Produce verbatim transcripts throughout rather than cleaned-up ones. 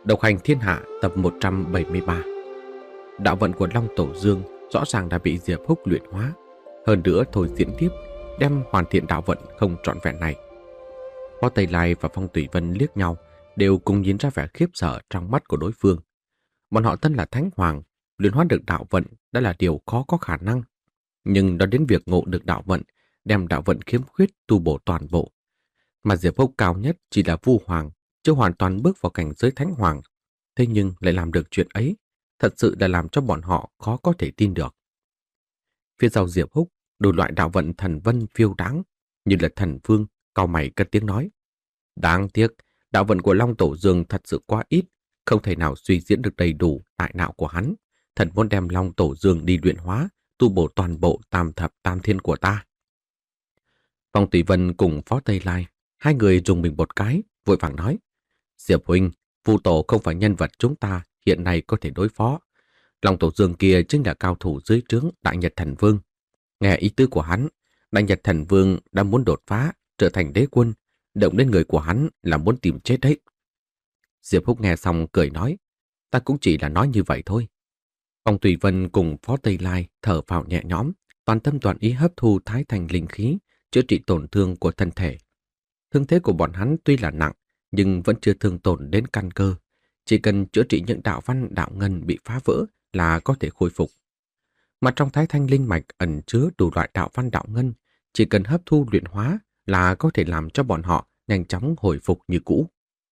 Độc hành thiên hạ tập một trăm bảy mươi ba. Đạo vận của Long Tổ Dương rõ ràng đã bị Diệp Húc luyện hóa. Hơn nữa thôi diễn tiếp, đem hoàn thiện đạo vận không trọn vẹn này. Phó Tây Lai và Phong Tùy Vân liếc nhau, đều cùng nhìn ra vẻ khiếp sợ trong mắt của đối phương. Bọn họ thân là Thánh Hoàng, luyện hóa được đạo vận đã là điều khó có khả năng. Nhưng đó đến việc ngộ được đạo vận, đem đạo vận khiếm khuyết tu bổ toàn bộ. Mà Diệp Húc cao nhất chỉ là Vu Hoàng, chưa hoàn toàn bước vào cảnh giới Thánh Hoàng. Thế nhưng lại làm được chuyện ấy, thật sự là làm cho bọn họ khó có thể tin được. Phía sau Diệp Húc, đủ loại đạo vận thần vân phiêu đáng, như là thần vương, cau mày cất tiếng nói. Đáng tiếc, đạo vận của Long Tổ Dương thật sự quá ít, không thể nào suy diễn được đầy đủ đại đạo của hắn. Thần muốn đem Long Tổ Dương đi luyện hóa, tu bổ toàn bộ tam thập tam thiên của ta. Phong Tùy Vân cùng Phó Tây Lai, hai người dùng mình một cái, vội vàng nói. Diệp huynh, Vu Tổ không phải nhân vật chúng ta hiện nay có thể đối phó. Long Tổ Dương kia chính là cao thủ dưới trướng Đại Nhật Thần Vương. Nghe ý tứ của hắn, Đại Nhật Thần Vương đã muốn đột phá, trở thành đế quân, động đến người của hắn là muốn tìm chết đấy. Diệp Húc nghe xong cười nói, ta cũng chỉ là nói như vậy thôi. Phong Tùy Vân cùng Phó Tây Lai thở phào nhẹ nhõm, toàn tâm toàn ý hấp thu thái thành linh khí, chữa trị tổn thương của thân thể. Thương thế của bọn hắn tuy là nặng, nhưng vẫn chưa thương tổn đến căn cơ. Chỉ cần chữa trị những đạo văn đạo ngân bị phá vỡ là có thể khôi phục. Mà trong thái thanh linh mạch ẩn chứa đủ loại đạo văn đạo ngân, chỉ cần hấp thu luyện hóa là có thể làm cho bọn họ nhanh chóng hồi phục như cũ.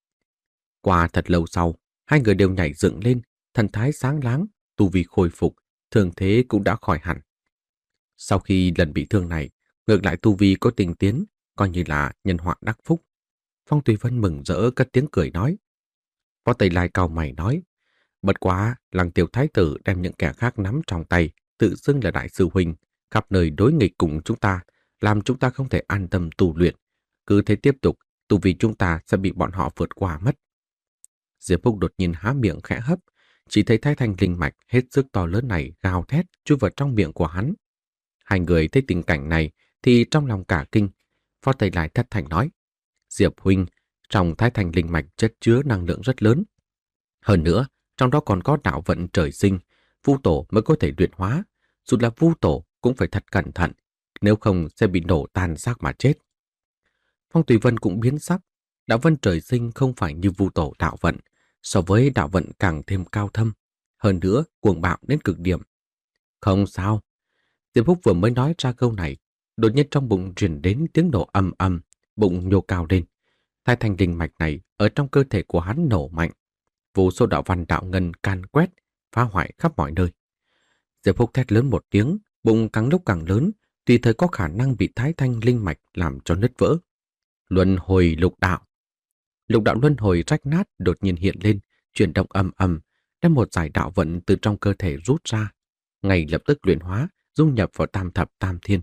Qua thật lâu sau, hai người đều nhảy dựng lên, thần thái sáng láng, tu vi khôi phục, thương thế cũng đã khỏi hẳn. Sau khi lần bị thương này, ngược lại tu vi có tinh tiến, coi như là nhân họa đắc phúc. Phong Tùy Vân mừng rỡ cất tiếng cười nói. Phó Tây Lai cau mày nói, bất quá Lăng Tiêu Thái tử đem những kẻ khác nắm trong tay, tự xưng là đại sư huynh, khắp nơi đối nghịch cùng chúng ta, làm chúng ta không thể an tâm tu luyện. Cứ thế tiếp tục, tu vi chúng ta sẽ bị bọn họ vượt qua mất. Diệp Húc đột nhiên há miệng khẽ hấp, chỉ thấy thái thanh linh mạch hết sức to lớn này gào thét chui vào trong miệng của hắn. Hai người thấy tình cảnh này thì trong lòng cả kinh. Phó Tây Lai thất thành nói, Diệp huynh, trong thái thanh linh mạch chất chứa năng lượng rất lớn. Hơn nữa, trong đó còn có đạo vận trời sinh, Vu Tổ mới có thể luyện hóa. Dù là Vu Tổ cũng phải thật cẩn thận, nếu không sẽ bị nổ tan xác mà chết. Phong Tùy Vân cũng biến sắc, đạo vận trời sinh không phải như Vu Tổ đạo vận, so với đạo vận càng thêm cao thâm, hơn nữa cuồng bạo đến cực điểm. Không sao. Diệp Húc vừa mới nói ra câu này, đột nhiên trong bụng truyền đến tiếng nổ ầm ầm, bụng nhô cao lên. Thái thanh linh mạch này ở trong cơ thể của hắn nổ mạnh, vô số đạo văn đạo ngân can quét, phá hoại khắp mọi nơi. Diệp Húc thét lớn một tiếng, bụng càng lúc càng lớn, tùy thời có khả năng bị thái thanh linh mạch làm cho nứt vỡ. Luân hồi lục đạo. Lục đạo luân hồi rách nát đột nhiên hiện lên, chuyển động ầm ầm, đem một giải đạo vận từ trong cơ thể rút ra, ngay lập tức luyện hóa, dung nhập vào tam thập tam thiên.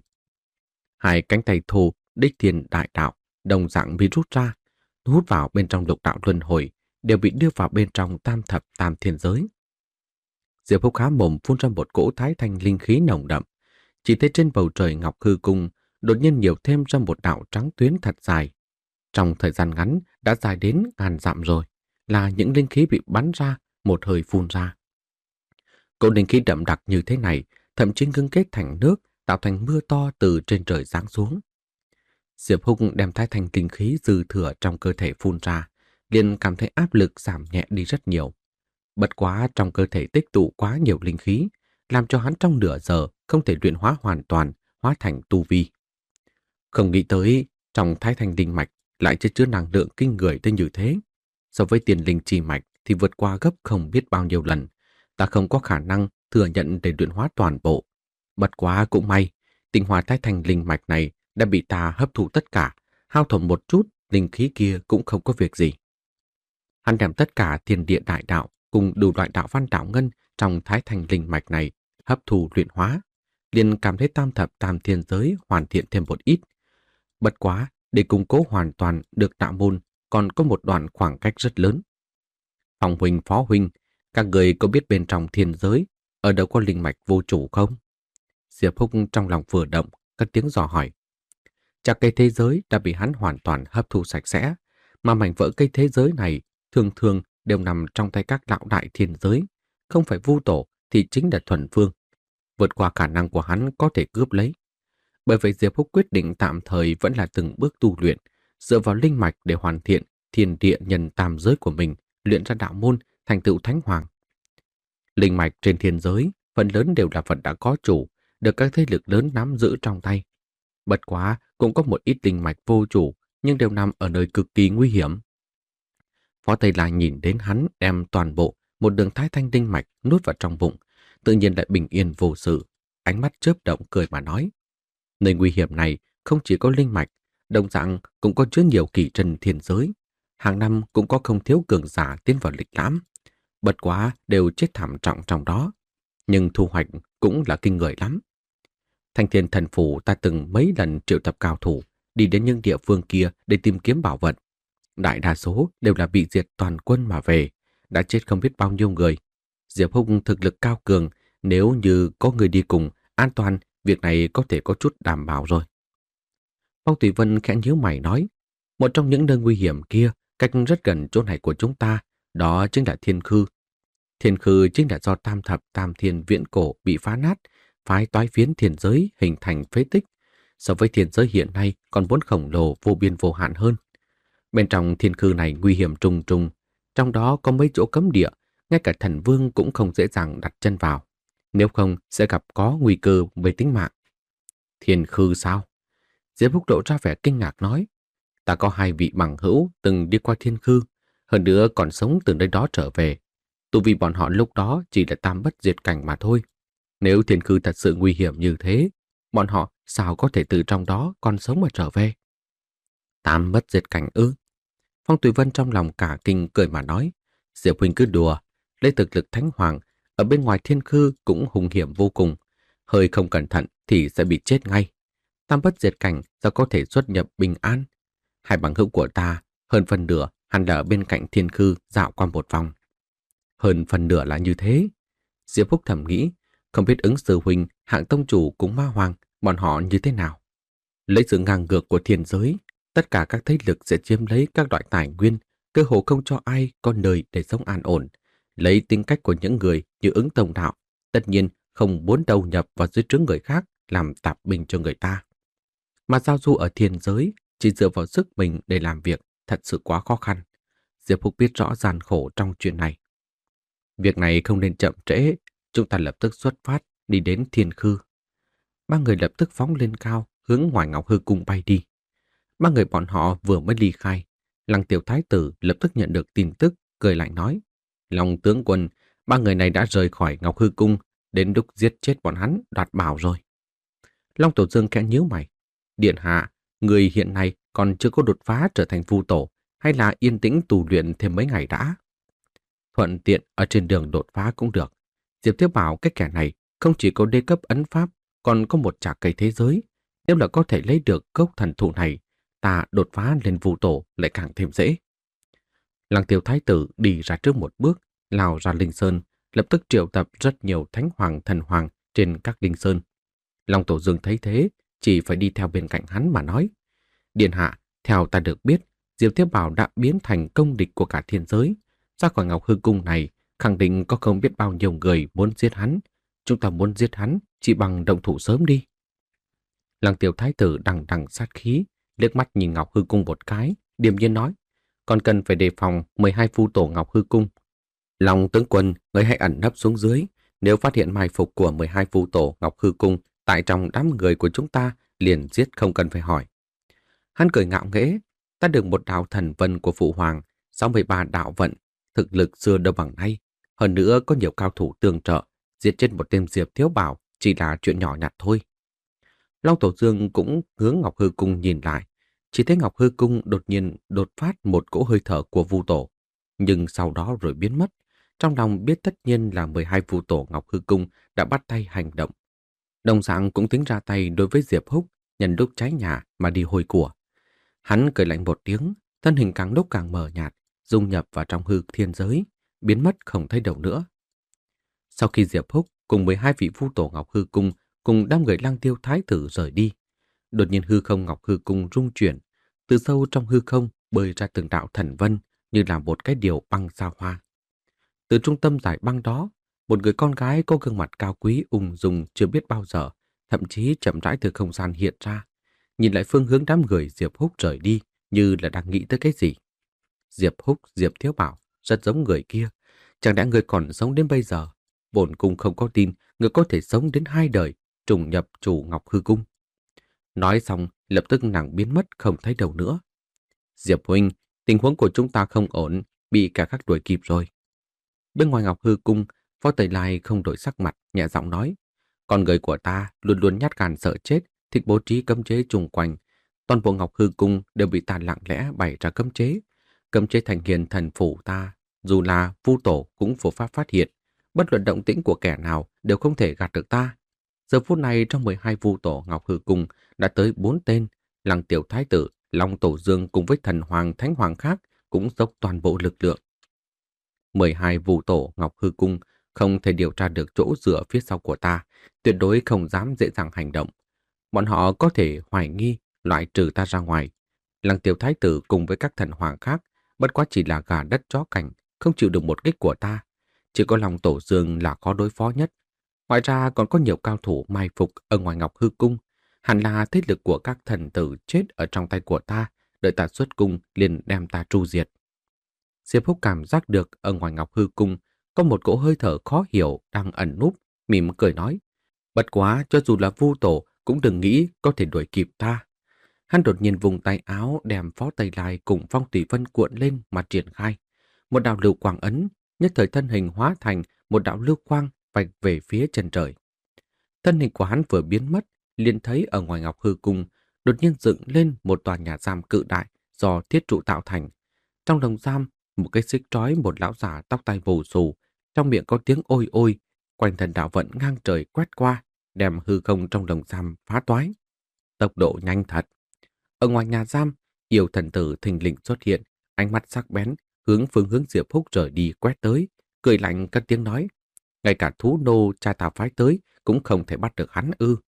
Hai cánh tay thô, đích thiên đại đạo, đồng dạng bị rút ra, hút vào bên trong lục đạo luân hồi, đều bị đưa vào bên trong tam thập tam thiên giới. Diệp Húc há mồm phun ra một cỗ thái thanh linh khí nồng đậm, chỉ thấy trên bầu trời ngọc hư cung đột nhiên nhiều thêm ra một đạo trắng tuyến thật dài. Trong thời gian ngắn đã dài đến ngàn dặm rồi, là những linh khí bị bắn ra, một hơi phun ra. Cỗ linh khí đậm đặc như thế này, thậm chí ngưng kết thành nước, tạo thành mưa to từ trên trời giáng xuống. Diệp Húc đem thái thanh linh khí dư thừa trong cơ thể phun ra, liền cảm thấy áp lực giảm nhẹ đi rất nhiều. Bất quá trong cơ thể tích tụ quá nhiều linh khí, làm cho hắn trong nửa giờ không thể luyện hóa hoàn toàn, hóa thành tu vi. Không nghĩ tới, trong thái thanh linh mạch lại chất chứa năng lượng kinh người tới như thế. So với tiền linh chi mạch thì vượt qua gấp không biết bao nhiêu lần. Ta không có khả năng thừa nhận để luyện hóa toàn bộ. Bất quá cũng may, tinh hoa thái thanh linh mạch này đã bị ta hấp thụ tất cả, hao tổn một chút, linh khí kia cũng không có việc gì. Hắn đem tất cả thiên địa đại đạo cùng đủ loại đạo văn đạo ngân trong thái thanh linh mạch này hấp thụ luyện hóa, liền cảm thấy tam thập tam thiên giới hoàn thiện thêm một ít. Bất quá, để củng cố hoàn toàn được đạo môn còn có một đoạn khoảng cách rất lớn. Phong huynh, Phó huynh, các người có biết bên trong thiên giới ở đâu có linh mạch vô chủ không? Diệp Húc trong lòng vừa động, cất tiếng dò hỏi. Chắc cây thế giới đã bị hắn hoàn toàn hấp thu sạch sẽ, mà mảnh vỡ cây thế giới này thường thường đều nằm trong tay các lão đại thiên giới, không phải Vu Tổ thì chính là Thuần Phương. Vượt qua khả năng của hắn có thể cướp lấy. Bởi vậy Diệp Húc quyết định tạm thời vẫn là từng bước tu luyện, dựa vào linh mạch để hoàn thiện thiên địa nhân tam giới của mình, luyện ra đạo môn, thành tựu thánh hoàng. Linh mạch trên thiên giới phần lớn đều là vật đã có chủ, được các thế lực lớn nắm giữ trong tay. Bất quá cũng có một ít linh mạch vô chủ, nhưng đều nằm ở nơi cực kỳ nguy hiểm. Phó Tây Lai nhìn đến hắn đem toàn bộ một đường thái thanh linh mạch nuốt vào trong bụng, tự nhiên lại bình yên vô sự, ánh mắt chớp động cười mà nói: nơi nguy hiểm này không chỉ có linh mạch, đồng dạng cũng có chứa nhiều kỳ trần thiên giới. Hàng năm cũng có không thiếu cường giả tiến vào lịch lãm. Bất quá đều chết thảm trọng trong đó. Nhưng thu hoạch cũng là kinh người lắm. Thanh Thiên Thần Phủ ta từng mấy lần triệu tập cao thủ đi đến những địa phương kia để tìm kiếm bảo vật. Đại đa số đều là bị diệt toàn quân mà về, đã chết không biết bao nhiêu người. Diệp Húc thực lực cao cường, nếu như có người đi cùng, an toàn, việc này có thể có chút đảm bảo rồi. Phong Thủy Vân khẽ nhíu mày nói, một trong những nơi nguy hiểm kia, cách rất gần chỗ này của chúng ta, đó chính là Thiên Khư. Thiên Khư chính là do Tam Thập Tam Thiên viễn cổ bị phá nát, phái toái phiến thiên giới hình thành phế tích. So với thiên giới hiện nay còn vốn khổng lồ vô biên vô hạn hơn. Bên trong Thiên Khư này nguy hiểm trùng trùng, trong đó có mấy chỗ cấm địa, ngay cả thần vương cũng không dễ dàng đặt chân vào. Nếu không sẽ gặp có nguy cơ về tính mạng. Thiên Khư sao? Diệp Húc lộ ra vẻ kinh ngạc nói, ta có hai vị bằng hữu từng đi qua Thiên Khư, hơn nữa còn sống từ nơi đó trở về. Tu vi bọn họ lúc đó chỉ là tam bất diệt cảnh mà thôi. Nếu Thiên Khư thật sự nguy hiểm như thế, bọn họ sao có thể từ trong đó còn sống mà trở về? Tam bất diệt cảnh ư? Phong Tùy Vân trong lòng cả kinh cười mà nói, Diệp huynh cứ đùa, lấy thực lực thánh hoàng, ở bên ngoài Thiên Khư cũng hung hiểm vô cùng. Hơi không cẩn thận thì sẽ bị chết ngay. Tam bất diệt cảnh sao có thể xuất nhập bình an? Hai bằng hữu của ta, hơn phần nửa hẳn là ở bên cạnh Thiên Khư dạo qua một vòng. Hơn phần nửa là như thế. Diệp Phúc thầm nghĩ, không biết ứng sư huynh, hạng tông chủ cùng ma hoàng, bọn họ như thế nào. Lấy sự ngang ngược của thiên giới, tất cả các thế lực sẽ chiếm lấy các loại tài nguyên, cơ hồ không cho ai có nơi để sống an ổn. Lấy tính cách của những người như ứng tông đạo, tất nhiên không muốn đầu nhập vào dưới trướng người khác làm tạp binh cho người ta. Mà giao du ở thiên giới, chỉ dựa vào sức mình để làm việc thật sự quá khó khăn. Diệp Phúc biết rõ gian khổ trong chuyện này. Việc này không nên chậm trễ, chúng ta lập tức xuất phát đi đến Thiên Khư. Ba người lập tức phóng lên cao, hướng ngoài Ngọc Hư Cung bay đi. Ba người bọn họ vừa mới ly khai, Lăng Tiểu Thái Tử lập tức nhận được tin tức, cười lạnh nói, Long tướng quân, ba người này đã rời khỏi Ngọc Hư Cung, đến lúc giết chết bọn hắn đoạt bảo rồi. Long Tổ Dương khẽ nhíu mày, điện hạ, người hiện nay còn chưa có đột phá trở thành Vu Tổ, hay là yên tĩnh tu luyện thêm mấy ngày đã? Thuận tiện ở trên đường đột phá cũng được. Diệp Thiếu bảo cái kẻ này không chỉ có đế cấp ấn pháp, còn có một trạc cây thế giới. Nếu là có thể lấy được cốc thần thụ này, ta đột phá lên Vu Tổ lại càng thêm dễ. Lăng Tiêu Thái Tử đi ra trước một bước, lao ra Linh Sơn, lập tức triệu tập rất nhiều thánh hoàng thần hoàng trên các Linh Sơn. Long Tổ Dương thấy thế, chỉ phải đi theo bên cạnh hắn mà nói, điện hạ, theo ta được biết, Diệp Thiếu bảo đã biến thành công địch của cả thiên giới. Ra khỏi Ngọc Hư Cung này, khẳng định có không biết bao nhiêu người muốn giết hắn. Chúng ta muốn giết hắn, chỉ bằng động thủ sớm đi. Lăng Tiêu Thái Tử đằng đằng sát khí, liếc mắt nhìn Ngọc Hư Cung một cái, điềm nhiên nói, còn cần phải đề phòng mười hai phu tổ Ngọc Hư Cung. Long tướng quân, người hãy ẩn nấp xuống dưới, nếu phát hiện mai phục của mười hai phu tổ Ngọc Hư Cung tại trong đám người của chúng ta, liền giết không cần phải hỏi. Hắn cười ngạo nghễ, ta được một đạo thần vân của phụ hoàng, sáu mươi ba đạo vận, thực lực xưa đâu bằng nay, hơn nữa có nhiều cao thủ tương trợ, giết chết một tên Diệp Thiếu bảo chỉ là chuyện nhỏ nhặt thôi. Long Tổ Dương cũng hướng Ngọc Hư Cung nhìn lại, chỉ thấy Ngọc Hư Cung đột nhiên đột phát một cỗ hơi thở của Vu Tổ, nhưng sau đó rồi biến mất. Trong lòng biết tất nhiên là mười hai Vu Tổ Ngọc Hư Cung đã bắt tay hành động. Đồng dạng cũng tính ra tay đối với Diệp Húc, nhân lúc cháy nhà mà đi hồi của. Hắn cười lạnh một tiếng, thân hình càng lúc càng mờ nhạt, dung nhập vào trong hư thiên giới, biến mất không thấy đâu nữa. Sau khi Diệp Húc cùng mười hai vị Vu Tổ Ngọc Hư Cung cùng đám người Lăng Tiêu Thái Tử rời đi, đột nhiên hư không Ngọc Hư Cung rung chuyển, từ sâu trong hư không bơi ra từng đạo thần vân, như là một cái điều băng xa hoa. Từ trung tâm giải băng đó, một người con gái có gương mặt cao quý ung dung chưa biết bao giờ, thậm chí chậm rãi từ không gian hiện ra, nhìn lại phương hướng đám người Diệp Húc rời đi như là đang nghĩ tới cái gì. Diệp Húc, Diệp Thiếu Bảo, rất giống người kia. Chẳng lẽ người còn sống đến bây giờ? Bổn cung không có tin người có thể sống đến hai đời, trùng nhập chủ Ngọc Hư Cung. Nói xong, lập tức nàng biến mất không thấy đâu nữa. Diệp huynh, tình huống của chúng ta không ổn, bị cả khắc đuổi kịp rồi. Bên ngoài Ngọc Hư Cung, Phó Tây Lai không đổi sắc mặt, nhẹ giọng nói. Con người của ta luôn luôn nhát gan sợ chết, thích bố trí cấm chế chung quanh. Toàn bộ Ngọc Hư Cung đều bị ta lặng lẽ bày ra cấm chế. Cấm chế thành hiền thần phủ ta, dù là vu tổ cũng vô pháp phát hiện. Bất luận động tĩnh của kẻ nào đều không thể gạt được ta. Giờ phút này trong mười hai vu tổ Ngọc Hư Cung đã tới bốn tên. Lăng Tiểu Thái Tử, Long Tổ Dương cùng với thần hoàng thánh hoàng khác cũng dốc toàn bộ lực lượng. mười hai vu tổ Ngọc Hư Cung không thể điều tra được chỗ dựa phía sau của ta, tuyệt đối không dám dễ dàng hành động. Bọn họ có thể hoài nghi, loại trừ ta ra ngoài. Lăng Tiểu Thái Tử cùng với các thần hoàng khác bất quá chỉ là gà đất chó cảnh, không chịu được một kích của ta. Chỉ có Long Tổ Dương là khó đối phó nhất. Ngoài ra còn có nhiều cao thủ mai phục ở ngoài Ngọc Hư Cung. Hẳn là thế lực của các thần tử chết ở trong tay của ta, đợi ta xuất cung liền đem ta tru diệt. Diệp Húc cảm giác được ở ngoài Ngọc Hư Cung có một cỗ hơi thở khó hiểu đang ẩn núp, mỉm cười nói. Bất quá cho dù là vu tổ cũng đừng nghĩ có thể đuổi kịp ta. Hắn đột nhiên vùng tay áo đem Phó Tây Lai cùng Phong Thủy Vân cuộn lên mà triển khai. Một đạo lưu quang ấn, nhất thời thân hình hóa thành một đạo lưu quang vạch về phía chân trời. Thân hình của hắn vừa biến mất, liền thấy ở ngoài Ngọc Hư Cung đột nhiên dựng lên một tòa nhà giam cự đại do thiết trụ tạo thành. Trong lồng giam, một cái xích trói một lão giả tóc tai bù xù, trong miệng có tiếng ôi ôi, quanh thân đạo vận ngang trời quét qua, đem hư không trong lồng giam phá toái. Tốc độ nhanh thật. Ở ngoài nhà giam, yêu thần tử thình lình xuất hiện, ánh mắt sắc bén, hướng phương hướng Diệp Húc rời đi quét tới, cười lạnh cất tiếng nói. Ngay cả thú nô cha ta phái tới cũng không thể bắt được hắn ư.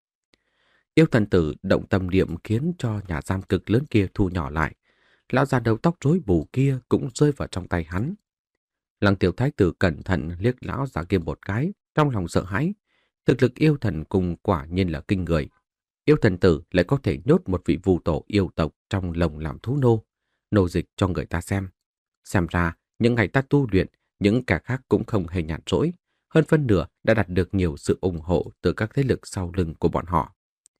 Yêu thần tử động tâm niệm khiến cho nhà giam cực lớn kia thu nhỏ lại. Lão già đầu tóc rối bù kia cũng rơi vào trong tay hắn. Lăng Tiểu Thái Tử cẩn thận liếc lão già kia một cái, trong lòng sợ hãi. Thực lực yêu thần cùng quả nhiên là kinh người. Yêu thần tử lại có thể nhốt một vị vu tổ yêu tộc trong lồng làm thú nô, nô dịch cho người ta xem. Xem ra, những ngày ta tu luyện, những kẻ khác cũng không hề nhàn rỗi. Hơn phân nửa đã đạt được nhiều sự ủng hộ từ các thế lực sau lưng của bọn họ.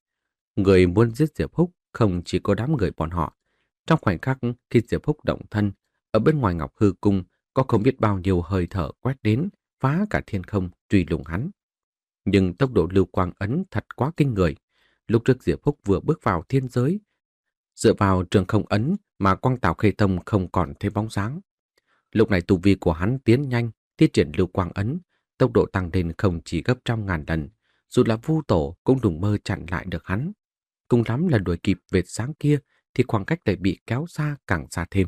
Người muốn giết Diệp Húc không chỉ có đám người bọn họ. Trong khoảnh khắc khi Diệp Húc động thân, ở bên ngoài Ngọc Hư Cung có không biết bao nhiêu hơi thở quét đến, phá cả thiên không truy lùng hắn. Nhưng tốc độ lưu quang ấn thật quá kinh người. Lúc trước Diệp Húc vừa bước vào thiên giới, dựa vào trường không ấn mà quang tảo khê thông không còn thấy bóng dáng. Lúc này tu vi của hắn tiến nhanh, thiết triển lưu quang ấn, tốc độ tăng lên không chỉ gấp trăm ngàn lần, dù là vu tổ cũng đừng mơ chặn lại được hắn. Cùng lắm là đuổi kịp vệt sáng kia thì khoảng cách lại bị kéo xa càng xa thêm.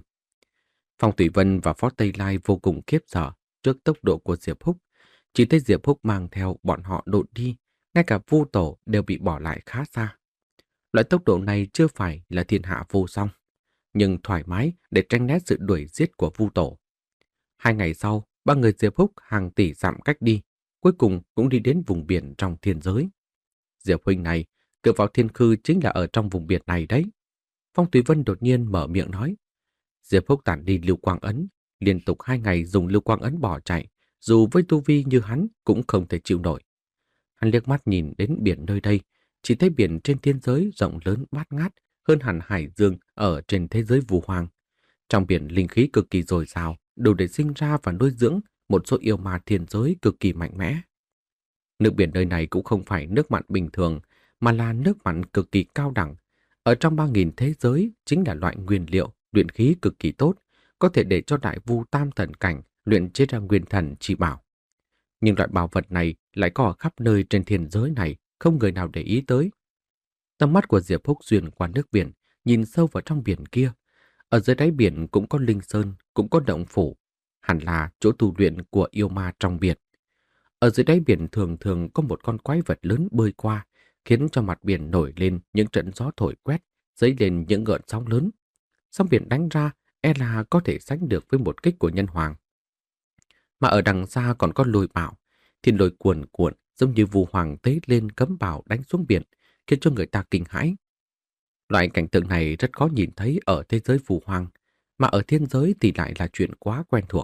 Phong Thủy Vân và Phó Tây Lai vô cùng khiếp sợ trước tốc độ của Diệp Húc. Chỉ thấy Diệp Húc mang theo bọn họ độn đi, ngay cả vu tổ đều bị bỏ lại khá xa. Loại tốc độ này chưa phải là thiên hạ vô song, nhưng thoải mái để tranh né sự đuổi giết của vu tổ. Hai ngày sau, ba người Diệp Húc hàng tỷ dặm cách đi, cuối cùng cũng đi đến vùng biển trong thiên giới. Diệp huynh này, cửa vào thiên khư chính là ở trong vùng biển này đấy. Phong Thủy Vân đột nhiên mở miệng nói. Diệp Húc tản đi lưu quang ấn, liên tục hai ngày dùng lưu quang ấn bỏ chạy, dù với tu vi như hắn cũng không thể chịu nổi. Hắn liếc mắt nhìn đến biển nơi đây, chỉ thấy biển trên thiên giới rộng lớn bát ngát hơn hẳn hải dương ở trên thế giới vu hoang. Trong biển linh khí cực kỳ dồi dào, đủ để sinh ra và nuôi dưỡng một số yêu ma thiên giới cực kỳ mạnh mẽ. Nước biển nơi này cũng không phải nước mặn bình thường, mà là nước mặn cực kỳ cao đẳng. Ở trong ba nghìn thế giới chính là loại nguyên liệu luyện khí cực kỳ tốt, có thể để cho đại vu tam thần cảnh luyện chế ra nguyên thần chi bảo. Nhưng loại bảo vật này lại có ở khắp nơi trên thiên giới này, không người nào để ý tới. Tầm mắt của Diệp Húc xuyên qua nước biển, nhìn sâu vào trong biển kia. Ở dưới đáy biển cũng có linh sơn, cũng có động phủ, hẳn là chỗ tu luyện của yêu ma trong biển. Ở dưới đáy biển thường thường có một con quái vật lớn bơi qua, khiến cho mặt biển nổi lên những trận gió thổi quét, dấy lên những gợn sóng lớn. Sóng biển đánh ra e là có thể sánh được với một kích của nhân hoàng. Mà ở đằng xa còn có lôi bão, thiên lôi cuồn cuộn giống như vu hoàng tế lên cấm bão đánh xuống biển, khiến cho người ta kinh hãi. Loại cảnh tượng này rất khó nhìn thấy ở thế giới phù hoang, mà ở thiên giới thì lại là chuyện quá quen thuộc.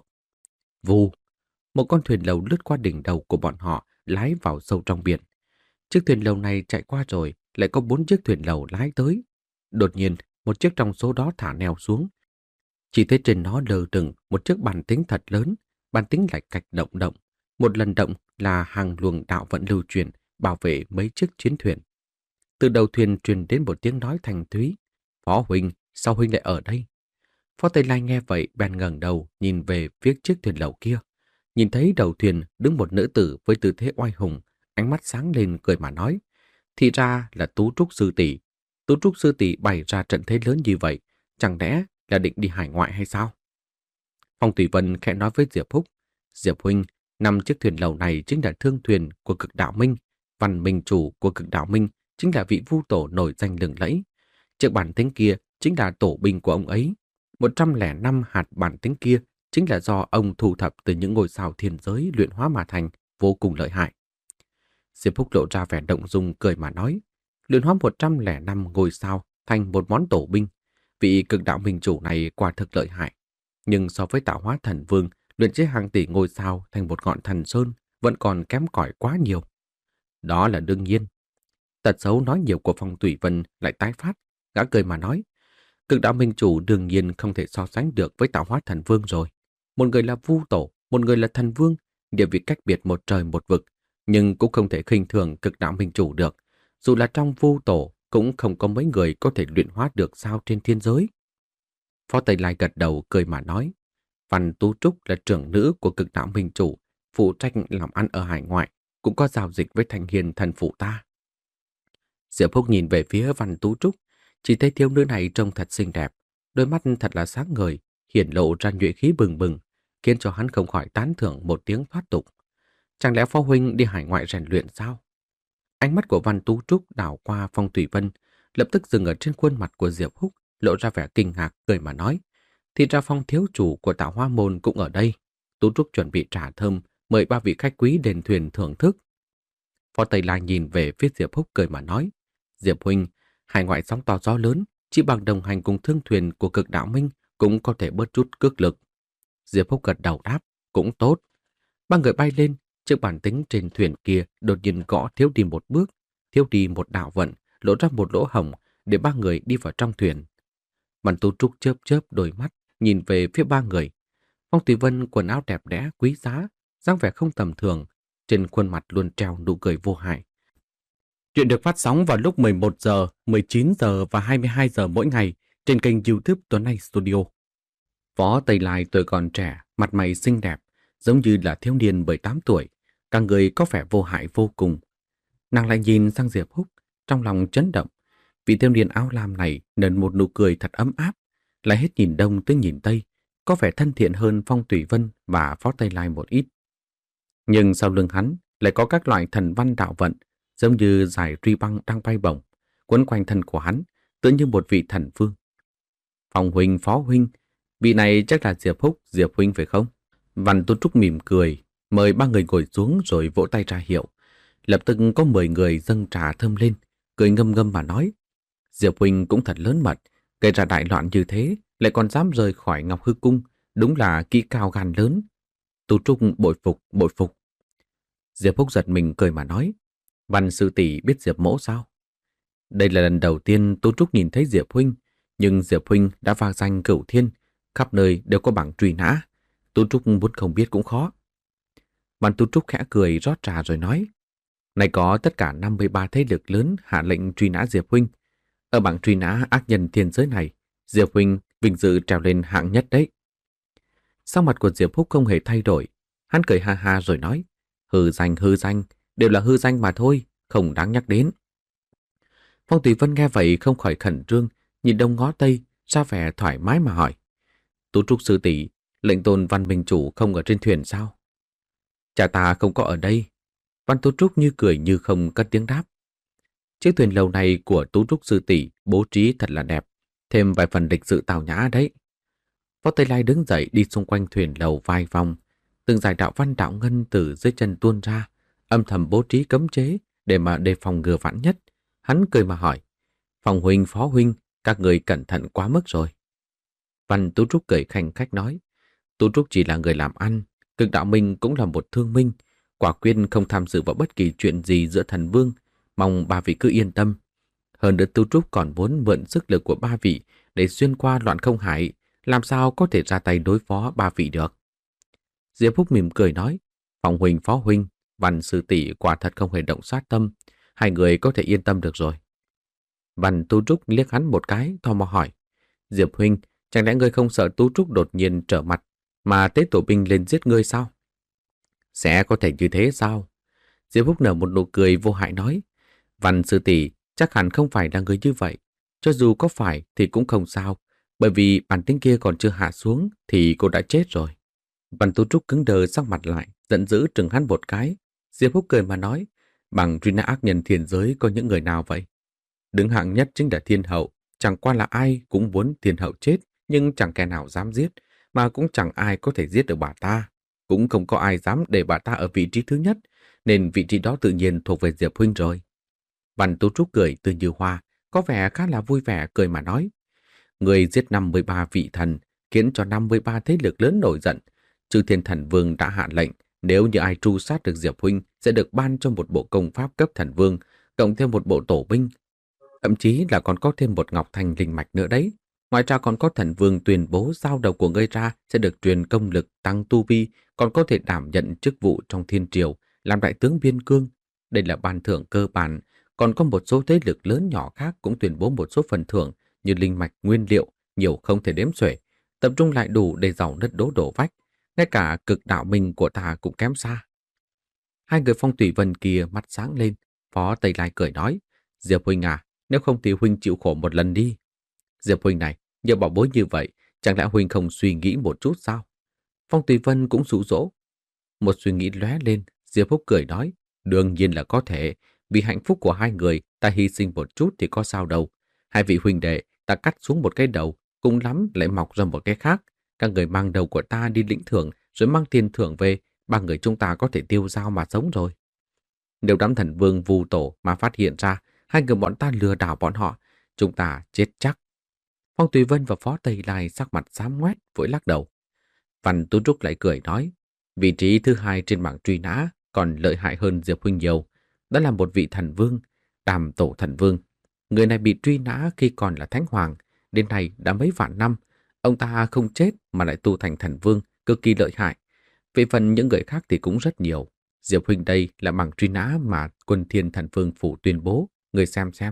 Vù, một con thuyền lầu lướt qua đỉnh đầu của bọn họ, lái vào sâu trong biển. Chiếc thuyền lầu này chạy qua rồi, lại có bốn chiếc thuyền lầu lái tới. Đột nhiên, một chiếc trong số đó thả neo xuống. Chỉ thấy trên nó lờ đừng một chiếc bàn tính thật lớn, bàn tính lạch cạch động động. Một lần động là hàng luồng đạo vận lưu truyền, bảo vệ mấy chiếc chiến thuyền. Từ đầu thuyền truyền đến một tiếng nói thành thúy. Phó huynh, sao huynh lại ở đây? Phó Tây Lai nghe vậy bèn ngẩng đầu nhìn về phía chiếc thuyền lầu kia. Nhìn thấy đầu thuyền đứng một nữ tử với tư thế oai hùng, ánh mắt sáng lên cười mà nói. Thì ra là Tú Trúc Sư Tỷ. Tú Trúc Sư Tỷ bày ra trận thế lớn như vậy, chẳng lẽ là định đi hải ngoại hay sao? Phong Thủy Vân khẽ nói với Diệp Húc. Diệp huynh, năm chiếc thuyền lầu này chính là thương thuyền của Cực Đạo Minh. Văn minh chủ của Cực Đạo Minh chính là vị vu tổ nổi danh lừng lẫy. Chiếc bản tính kia chính là tổ binh của ông ấy. một trăm lẻ năm hạt bản tính kia chính là do ông thu thập từ những ngôi sao thiên giới luyện hóa mà thành, vô cùng lợi hại. Diệp Húc lộ ra vẻ động dung cười mà nói. Luyện hóa một trăm lẻ năm ngôi sao thành một món tổ binh. Vị Cực Đạo Minh chủ này quả thực lợi hại. Nhưng so với tạo hóa thần vương, luyện chế hàng tỷ ngôi sao thành một ngọn thần sơn vẫn còn kém cỏi quá nhiều. Đó là đương nhiên. Tật xấu nói nhiều của Phong Thủy Vân lại tái phát, gã cười mà nói. Cực Đạo Minh chủ đương nhiên không thể so sánh được với tạo hóa thần vương rồi. Một người là vu tổ, một người là thần vương, địa vị cách biệt một trời một vực, nhưng cũng không thể khinh thường Cực Đạo Minh chủ được. Dù là trong vu tổ, cũng không có mấy người có thể luyện hóa được sao trên thiên giới. Phó Tây Lai gật đầu cười mà nói. Văn Tú Trúc là trưởng nữ của Cực Đạo Minh chủ, phụ trách làm ăn ở hải ngoại, cũng có giao dịch với Thành Hiền thần phụ ta. Diệp Húc nhìn về phía Văn Tú Trúc, chỉ thấy thiếu nữ này trông thật xinh đẹp, đôi mắt thật là sáng ngời, hiển lộ ra nhuệ khí bừng bừng, khiến cho hắn không khỏi tán thưởng một tiếng thoát tục. Chẳng lẽ Phó huynh đi hải ngoại rèn luyện sao? Ánh mắt của Văn Tú Trúc đảo qua Phong Thủy Vân, lập tức dừng ở trên khuôn mặt của Diệp Húc, lộ ra vẻ kinh ngạc cười mà nói. Thì ra Phong thiếu chủ của Tạo Hóa Môn cũng ở đây. Tú Trúc chuẩn bị trà thơm, mời ba vị khách quý đến thuyền thưởng thức. Phó Tây Lai nhìn về phía Diệp Húc cười mà nói. Diệp huynh, hải ngoại sóng to gió lớn, chỉ bằng đồng hành cùng thương thuyền của Cực Đạo Minh cũng có thể bớt chút cước lực. Diệp Húc gật đầu đáp, cũng tốt. Ba người bay lên, chiếc bản tính trên thuyền kia đột nhiên gõ thiếu đi một bước, thiếu đi một đạo vận, lộ ra một lỗ hổng để ba người đi vào trong thuyền. Văn Tú Trúc chớp chớp đôi mắt, nhìn về phía ba người. Phong Thủy Vân quần áo đẹp đẽ, quý giá, dáng vẻ không tầm thường, trên khuôn mặt luôn treo nụ cười vô hại. Chuyện được phát sóng vào lúc mười một giờ, mười chín giờ và hai mươi hai giờ mỗi ngày trên kênh YouTube Tuấn Anh Studio. Phó Tây Lai tuổi còn trẻ, mặt mày xinh đẹp, giống như là thiếu niên mười tám tuổi, cả người có vẻ vô hại vô cùng. Nàng lại nhìn sang Diệp Húc, trong lòng chấn động. Vị thiếu niên áo lam này nở một nụ cười thật ấm áp, lại hết nhìn đông tới nhìn tây, có vẻ thân thiện hơn Phong Thủy Vân và Phó Tây Lai một ít. Nhưng sau lưng hắn lại có các loại thần văn đạo vận, giống như dải truy băng đang bay bổng, quấn quanh thân của hắn, tựa như một vị thần vương. Phong huynh, Phó huynh, vị này chắc là Diệp Húc, Diệp huynh phải không? Văn Tú Trúc mỉm cười, mời ba người ngồi xuống rồi vỗ tay ra hiệu. Lập tức có mười người dâng trà thơm lên, cười ngâm ngâm mà nói. Diệp huynh cũng thật lớn mật, gây ra đại loạn như thế, lại còn dám rời khỏi Ngọc Hư Cung, đúng là kỹ cao gan lớn. Tú Trúc bội phục, bội phục. Diệp Húc giật mình cười mà nói. Văn sư tỷ biết Diệp mỗ sao? Đây là lần đầu tiên Tú Trúc nhìn thấy Diệp huynh, nhưng Diệp huynh đã vang danh cửu thiên, khắp nơi đều có bảng truy nã. Tú Trúc muốn không biết cũng khó. Văn Tú Trúc khẽ cười rót trà rồi nói. Này có tất cả năm mươi ba thế lực lớn hạ lệnh truy nã Diệp huynh. Ở bảng truy nã ác nhân thiên giới này, Diệp huynh vinh dự trèo lên hạng nhất đấy. Sắc mặt của Diệp Húc không hề thay đổi. Hắn cười ha ha rồi nói. Hư danh hư danh, đều là hư danh mà thôi, không đáng nhắc đến. Phong Thủy Vân nghe vậy không khỏi khẩn trương, nhìn đông ngó tây, ra vẻ thoải mái mà hỏi. Tú Trúc sư tỷ, lệnh tôn Văn Minh chủ không ở trên thuyền sao? Cha ta không có ở đây. Văn Tú Trúc như cười như không cất tiếng đáp. Chiếc thuyền lầu này của Tú Trúc sư tỷ bố trí thật là đẹp, thêm vài phần lịch sự tào nhã đấy. Phó Tây Lai đứng dậy đi xung quanh thuyền lầu vài vòng, từng dải đạo văn đạo ngân từ dưới chân tuôn ra, âm thầm bố trí cấm chế để mà đề phòng ngừa vạn nhất. Hắn cười mà hỏi, Phong huynh, Phó huynh, các người cẩn thận quá mức rồi. Văn Tú Trúc cười khanh khách nói, Tú Trúc chỉ là người làm ăn, Cực Đạo Minh cũng là một thương minh, quả quyết không tham dự vào bất kỳ chuyện gì giữa thần vương, mong ba vị cứ yên tâm. Hơn nữa Tú Trúc còn muốn mượn sức lực của ba vị để xuyên qua loạn không hải, làm sao có thể ra tay đối phó ba vị được. Diệp Phúc mỉm cười nói, Phong huynh, Phó huynh, Văn sư tỷ quả thật không hề động sát tâm, hai người có thể yên tâm được rồi. Văn Tú Trúc liếc hắn một cái, tò mò hỏi, Diệp huynh, chẳng lẽ ngươi không sợ Tú Trúc đột nhiên trở mặt mà tế tổ binh lên giết ngươi sao? Sẽ có thể như thế sao? Diệp Phúc nở một nụ cười vô hại nói, Văn sư tỷ chắc hẳn không phải là người như vậy. Cho dù có phải thì cũng không sao, bởi vì bản tính kia còn chưa hạ xuống thì cô đã chết rồi. Văn Tú Trúc cứng đờ sắc mặt lại, giận dữ trừng hắn một cái. Diệp Phúc cười mà nói, bằng truy nã ác nhân thiên giới có những người nào vậy? Đứng hạng nhất chính là thiên hậu, chẳng qua là ai cũng muốn thiên hậu chết, nhưng chẳng kẻ nào dám giết, mà cũng chẳng ai có thể giết được bà ta. Cũng không có ai dám để bà ta ở vị trí thứ nhất, nên vị trí đó tự nhiên thuộc về Diệp huynh rồi. Văn Tú Trúc cười tươi như hoa, có vẻ khá là vui vẻ cười mà nói, người giết năm mươi ba vị thần, khiến cho năm mươi ba thế lực lớn nổi giận. Chư Thiên Thần Vương đã hạ lệnh, nếu như ai tru sát được Diệp huynh sẽ được ban cho một bộ công pháp cấp thần vương, cộng thêm một bộ tổ binh. Thậm chí là còn có thêm một ngọc thanh linh mạch nữa đấy. Ngoài ra còn có thần vương tuyên bố giao đầu của ngươi ra sẽ được truyền công lực tăng tu vi, còn có thể đảm nhận chức vụ trong thiên triều, làm đại tướng biên cương. Đây là ban thưởng cơ bản, còn có một số thế lực lớn nhỏ khác cũng tuyên bố một số phần thưởng như linh mạch, nguyên liệu, nhiều không thể đếm xuể, tập trung lại đủ để giàu đất đố đổ vách. Ngay cả Cực Đạo Minh của ta cũng kém xa. Hai người Phong Thủy Vân kia mắt sáng lên, Phó Tây Lai cười nói, Diệp huynh à, nếu không thì huynh chịu khổ một lần đi. Diệp huynh này, nhờ bảo bối như vậy, chẳng lẽ huynh không suy nghĩ một chút sao? Phong Thủy Vân cũng dụ dỗ. Một suy nghĩ lóe lên, Diệp Phúc cười nói, đương nhiên là có thể, vì hạnh phúc của hai người, ta hy sinh một chút thì có sao đâu. Hai vị huynh đệ, ta cắt xuống một cái đầu, cùng lắm lại mọc ra một cái khác. Các người mang đầu của ta đi lĩnh thưởng, rồi mang tiền thưởng về, ba người chúng ta có thể tiêu dao mà sống rồi. Nếu đám thần vương vu tổ mà phát hiện ra, hai người bọn ta lừa đảo bọn họ, chúng ta chết chắc. Phong Tùy Vân và Phó Tây Lai sắc mặt xám ngoét, vội lắc đầu. Văn Tú Trúc lại cười nói, vị trí thứ hai trên bảng truy nã còn lợi hại hơn Diệp huynh nhiều. Đó là một vị thần vương, Đàm Tổ Thần Vương. Người này bị truy nã khi còn là Thánh Hoàng, đến nay đã mấy vạn năm. Ông ta không chết mà lại tu thành thần vương, cực kỳ lợi hại. Về phần những người khác thì cũng rất nhiều. Diệp huynh đây là bảng truy nã mà Quân Thiên Thần Vương phủ tuyên bố, người xem xem.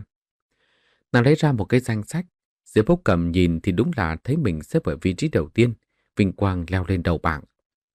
Nàng lấy ra một cái danh sách, Diệp Phúc cầm nhìn thì đúng là thấy mình xếp ở vị trí đầu tiên, vinh quang leo lên đầu bảng.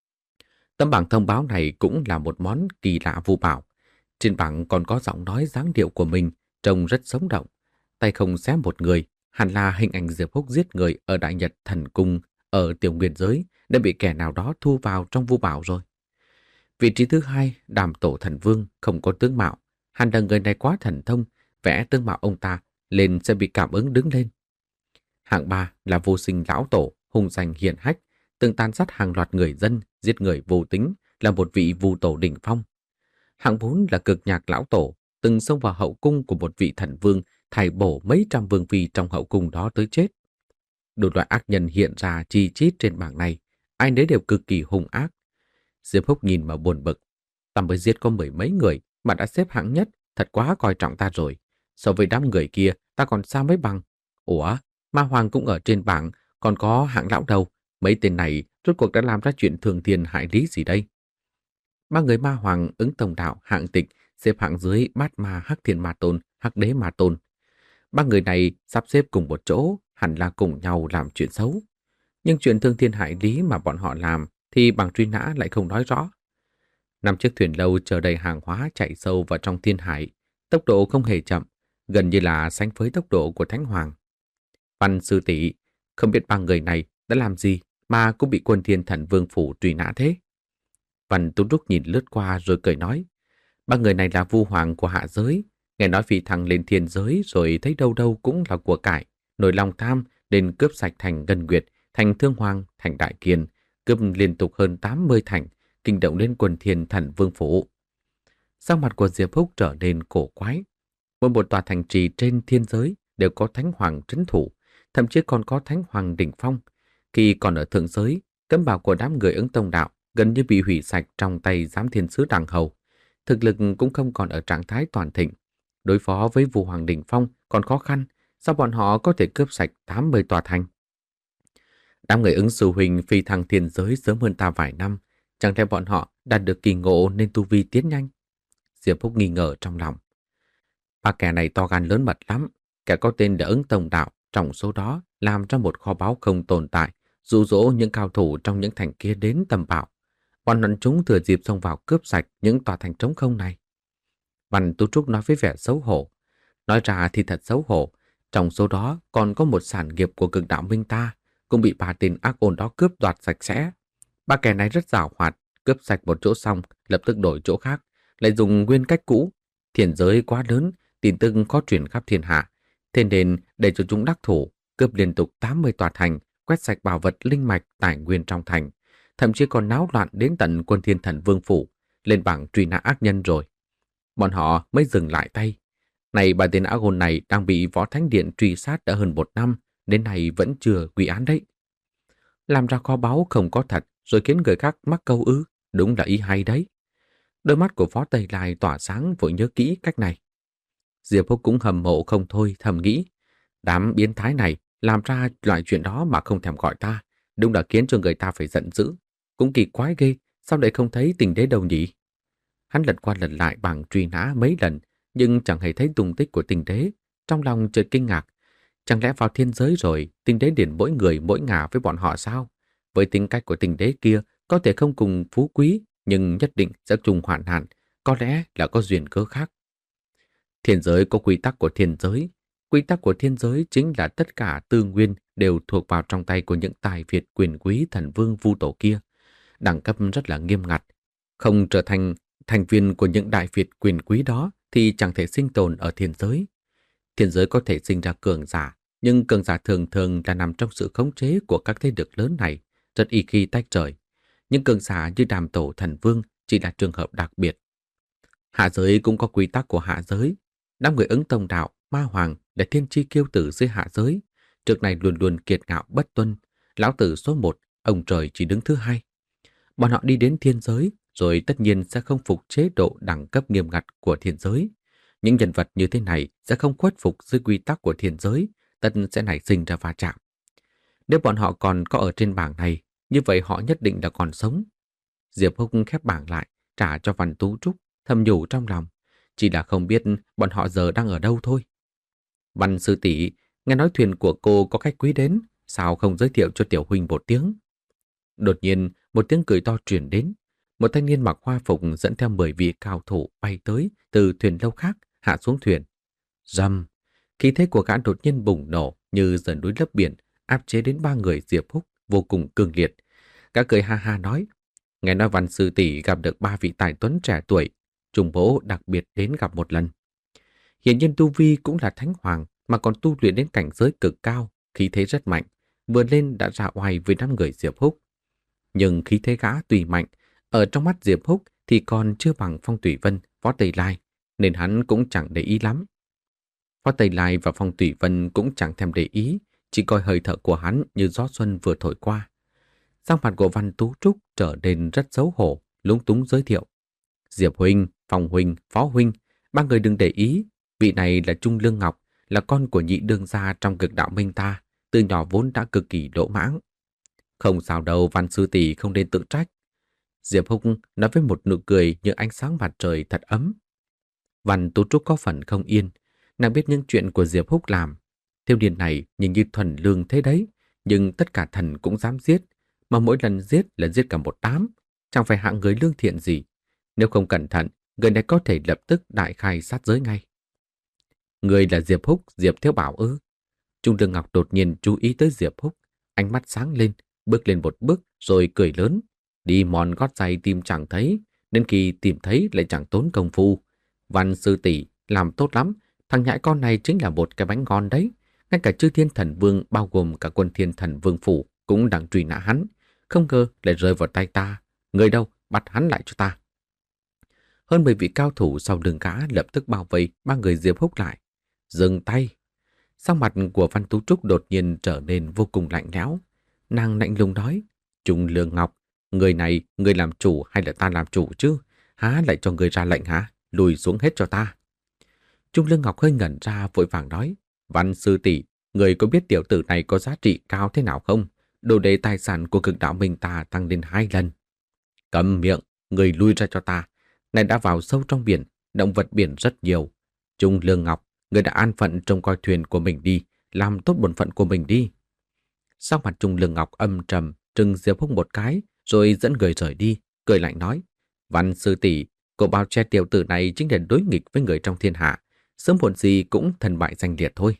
Tấm bảng thông báo này cũng là một món kỳ lạ vô bảo. Trên bảng còn có giọng nói dáng điệu của mình, trông rất sống động. Tay không xé một người, hẳn là hình ảnh Diệp Phúc giết người ở Đại Nhật Thần Cung ở Tiểu Nguyên Giới đã bị kẻ nào đó thu vào trong vu bảo rồi. Vị trí thứ hai, Đàm Tổ Thần Vương không có tướng mạo. Hẳn là người này quá thần thông, vẽ tướng mạo ông ta lên sẽ bị cảm ứng đứng lên. Hạng ba là Vô Sinh Lão Tổ, hung danh hiển hách, từng tàn sát hàng loạt người dân, giết người vô tính, là một vị vu tổ đỉnh phong. Hạng bốn là Cực Nhạc Lão Tổ, từng xông vào hậu cung của một vị thần vương, thảy bổ mấy trăm vương phi trong hậu cung đó tới chết. Đủ loại ác nhân hiện ra chi chít trên bảng này, ai nấy đều cực kỳ hung ác. Diệp Phúc nhìn mà buồn bực, ta mới giết có mười mấy người mà đã xếp hạng nhất, thật quá coi trọng ta rồi. So với đám người kia, ta còn xa mới bằng. Ủa, Ma Hoàng cũng ở trên bảng, còn có hạng lão đầu. Mấy tên này rốt cuộc đã làm ra chuyện thường thiên hại lý gì đây? Ba người Ma Hoàng, Ứng Tổng Đạo, Hạng Tịch xếp hạng dưới Bát Ma, Hắc Thiên Ma Tôn, Hắc Đế Ma Tôn. Ba người này sắp xếp cùng một chỗ, hẳn là cùng nhau làm chuyện xấu. Nhưng chuyện thương thiên hại lý mà bọn họ làm thì bảng truy nã lại không nói rõ. Năm chiếc thuyền lâu chờ đầy hàng hóa chạy sâu vào trong thiên hải, tốc độ không hề chậm, gần như là sánh với tốc độ của Thánh Hoàng. Văn sư tỷ, không biết ba người này đã làm gì mà cũng bị Quân Thiên Thần Vương phủ truy nã thế? Văn Tú Trúc nhìn lướt qua rồi cười nói, ba người này là vu hoàng của hạ giới, nghe nói phi thăng lên thiên giới rồi thấy đâu đâu cũng là của cải, nổi lòng tham nên cướp sạch thành Ngân Nguyệt, thành Thương Hoàng, thành Đại Kiên, cướp liên tục hơn tám mươi thành, kinh động đến quân Thiên Thần Vương phủ. Sắc mặt của Diệp Húc trở nên cổ quái. Mỗi một tòa thành trì trên thiên giới đều có thánh hoàng trấn thủ, thậm chí còn có thánh hoàng đỉnh phong. Khi còn ở thượng giới, cấm bảo của đám người ứng tông đạo gần như bị hủy sạch trong tay giám thiên sứ Đằng Hầu. Thực lực cũng không còn ở trạng thái toàn thịnh. Đối phó với Vũ Hoàng đỉnh phong còn khó khăn, sao bọn họ có thể cướp sạch tám mươi tòa thành? Đám người ứng sư huynh phi thăng thiên giới sớm hơn ta vài năm, chẳng lẽ bọn họ đạt được kỳ ngộ nên tu vi tiến nhanh? Diệp Húc nghi ngờ trong lòng. Ba kẻ này to gan lớn mật lắm, kẻ có tên là ứng tông đạo, trong số đó làm cho một kho báu không tồn tại, dụ dỗ những cao thủ trong những thành kia đến tầm bảo. Bọn hắn chúng thừa dịp xông vào cướp sạch những tòa thành trống không này. Văn Tú Trúc nói với vẻ xấu hổ. Nói ra thì thật xấu hổ, trong số đó còn có một sản nghiệp của cực đạo minh ta, cũng bị ba tên ác ôn đó cướp đoạt sạch sẽ. Ba kẻ này rất giàu hoạt, cướp sạch một chỗ xong, lập tức đổi chỗ khác, lại dùng nguyên cách cũ. Thiên giới quá lớn, tin tức có truyền khắp thiên hạ, thế nên để cho chúng đắc thủ, cướp liên tục tám mươi tòa thành, quét sạch bảo vật linh mạch tài nguyên trong thành, thậm chí còn náo loạn đến tận quân Thiên Thần Vương phủ, lên bảng truy nã ác nhân rồi. Bọn họ mới dừng lại tay. Này ba tên ác ôn này đang bị Võ Thánh Điện truy sát đã hơn một năm, đến nay vẫn chưa quy án đấy. Làm ra kho báu không có thật, rồi khiến người khác mắc câu ư, đúng là ý hay đấy. Đôi mắt của Phó Tây Lai tỏa sáng vội nhớ kỹ cách này. Diệp Húc cũng hầm mộ không thôi, thầm nghĩ. Đám biến thái này làm ra loại chuyện đó mà không thèm gọi ta, đúng là khiến cho người ta phải giận dữ. Cũng kỳ quái ghê, sao lại không thấy tình đế đâu nhỉ? Hắn lật qua lần lại bảng truy nã mấy lần, nhưng chẳng hề thấy tung tích của tình đế. Trong lòng chợt kinh ngạc. Chẳng lẽ vào thiên giới rồi, tình đế điển mỗi người mỗi ngả với bọn họ sao? Với tính cách của tình đế kia, có thể không cùng phú quý, nhưng nhất định sẽ chung hoạn nạn, có lẽ là có duyên cớ khác. Thiên giới có quy tắc của thiên giới. Quy tắc của thiên giới chính là tất cả tư nguyên đều thuộc vào trong tay của những tài Việt quyền quý thần vương vu tổ kia. Đẳng cấp rất là nghiêm ngặt. Không trở thành thành viên của những đại Việt quyền quý đó thì chẳng thể sinh tồn ở thiên giới. Thiên giới có thể sinh ra cường giả, nhưng cường giả thường thường là nằm trong sự khống chế của các thế lực lớn này, rất ít khi tách rời. Những cường giả như Đàm Tổ Thần Vương chỉ là trường hợp đặc biệt. Hạ giới cũng có quy tắc của hạ giới. Đám người ứng tông đạo, ma hoàng là thiên chi kiêu tử dưới hạ giới. Trước này luôn luôn kiệt ngạo bất tuân. Lão tử số một, ông trời chỉ đứng thứ hai. Bọn họ đi đến thiên giới, rồi tất nhiên sẽ không phục chế độ đẳng cấp nghiêm ngặt của thiên giới. Những nhân vật như thế này sẽ không khuất phục dưới quy tắc của thiên giới, tất sẽ nảy sinh ra va chạm. Nếu bọn họ còn có ở trên bảng này, như vậy họ nhất định là còn sống. Diệp Húc khép bảng lại, trả cho Văn Tú Trúc, thầm nhủ trong lòng. Chỉ là không biết bọn họ giờ đang ở đâu thôi. Văn sư tỷ, nghe nói thuyền của cô có khách quý đến, sao không giới thiệu cho tiểu huynh một tiếng? Đột nhiên, một tiếng cười to truyền đến. Một thanh niên mặc hoa phục dẫn theo mười vị cao thủ bay tới từ thuyền lâu khác, hạ xuống thuyền. Rầm! Khí thế của gã đột nhiên bùng nổ như dần núi lấp biển, áp chế đến ba người Diệp Húc vô cùng cương liệt. Gã cười ha ha nói, nghe nói Văn sư tỷ gặp được ba vị tài tuấn trẻ tuổi, trùng bố đặc biệt đến gặp một lần. Hiển nhiên tu vi cũng là thánh hoàng, mà còn tu luyện đến cảnh giới cực cao, khí thế rất mạnh, vừa lên đã ra oai với năm người Diệp Húc. Nhưng khí thế gã tùy mạnh, ở trong mắt Diệp Húc thì còn chưa bằng Phong Thủy Vân, Phó Tây Lai, nên hắn cũng chẳng để ý lắm. Phó Tây Lai và Phong Thủy Vân cũng chẳng thèm để ý, chỉ coi hơi thở của hắn như gió xuân vừa thổi qua. Sắc mặt của Văn Tú Trúc trở nên rất xấu hổ, lúng túng giới thiệu. Diệp huynh, Phong huynh, Phó huynh, ba người đừng để ý, vị này là Trung Lương Ngọc, là con của nhị đương gia trong cực đạo minh ta, từ nhỏ vốn đã cực kỳ lỗ mãng. Không sao đâu, Văn sư tỷ không nên tự trách. Diệp Húc nói với một nụ cười như ánh sáng mặt trời thật ấm. Văn Tú Trúc có phần không yên, nàng biết những chuyện của Diệp Húc làm. Thiếu niên này nhìn như thuần lương thế đấy, nhưng tất cả thần cũng dám giết, mà mỗi lần giết là giết cả một đám, chẳng phải hạng người lương thiện gì. Nếu không cẩn thận, người này có thể lập tức đại khai sát giới ngay. Người là Diệp Húc, Diệp Thiếu Bảo ư? Trung Lương Ngọc đột nhiên chú ý tới Diệp Húc, ánh mắt sáng lên, bước lên một bước rồi cười lớn. Đi mòn gót giày tìm chẳng thấy, đến khi tìm thấy lại chẳng tốn công phu. Văn sư tỷ làm tốt lắm, thằng nhãi con này chính là một cái bánh ngon đấy. Ngay cả chư thiên thần vương bao gồm cả quân thiên thần vương phủ cũng đang truy nã hắn, không ngờ lại rơi vào tay ta. Người đâu, bắt hắn lại cho ta. Hơn mười vị cao thủ sau lưng gã lập tức bao vây ba người Diệp Húc lại. Dừng tay! Sắc mặt của Văn Tú Trúc đột nhiên trở nên vô cùng lạnh lẽo. Nàng lạnh lùng nói, Trung Lương Ngọc, người này, người làm chủ hay là ta làm chủ chứ? Há lại cho người ra lệnh hả? Lùi xuống hết cho ta. Trung Lương Ngọc hơi ngẩn ra vội vàng nói, Văn sư tỷ, người có biết tiểu tử này có giá trị cao thế nào không? Đồ đệ tài sản của Cực Đạo Minh ta tăng lên hai lần. Cầm miệng, người lui ra cho ta. Này đã vào sâu trong biển, động vật biển rất nhiều. Trung Lương Ngọc, người đã an phận trông coi thuyền của mình đi, làm tốt bổn phận của mình đi. Sau mặt Trung Lương Ngọc âm trầm, trừng Diệp Húc một cái, rồi dẫn người rời đi, cười lạnh nói, Văn sư tỷ, cô bao che tiểu tử này chính là đối nghịch với người trong thiên hạ, sớm muộn gì cũng thân bại danh liệt thôi.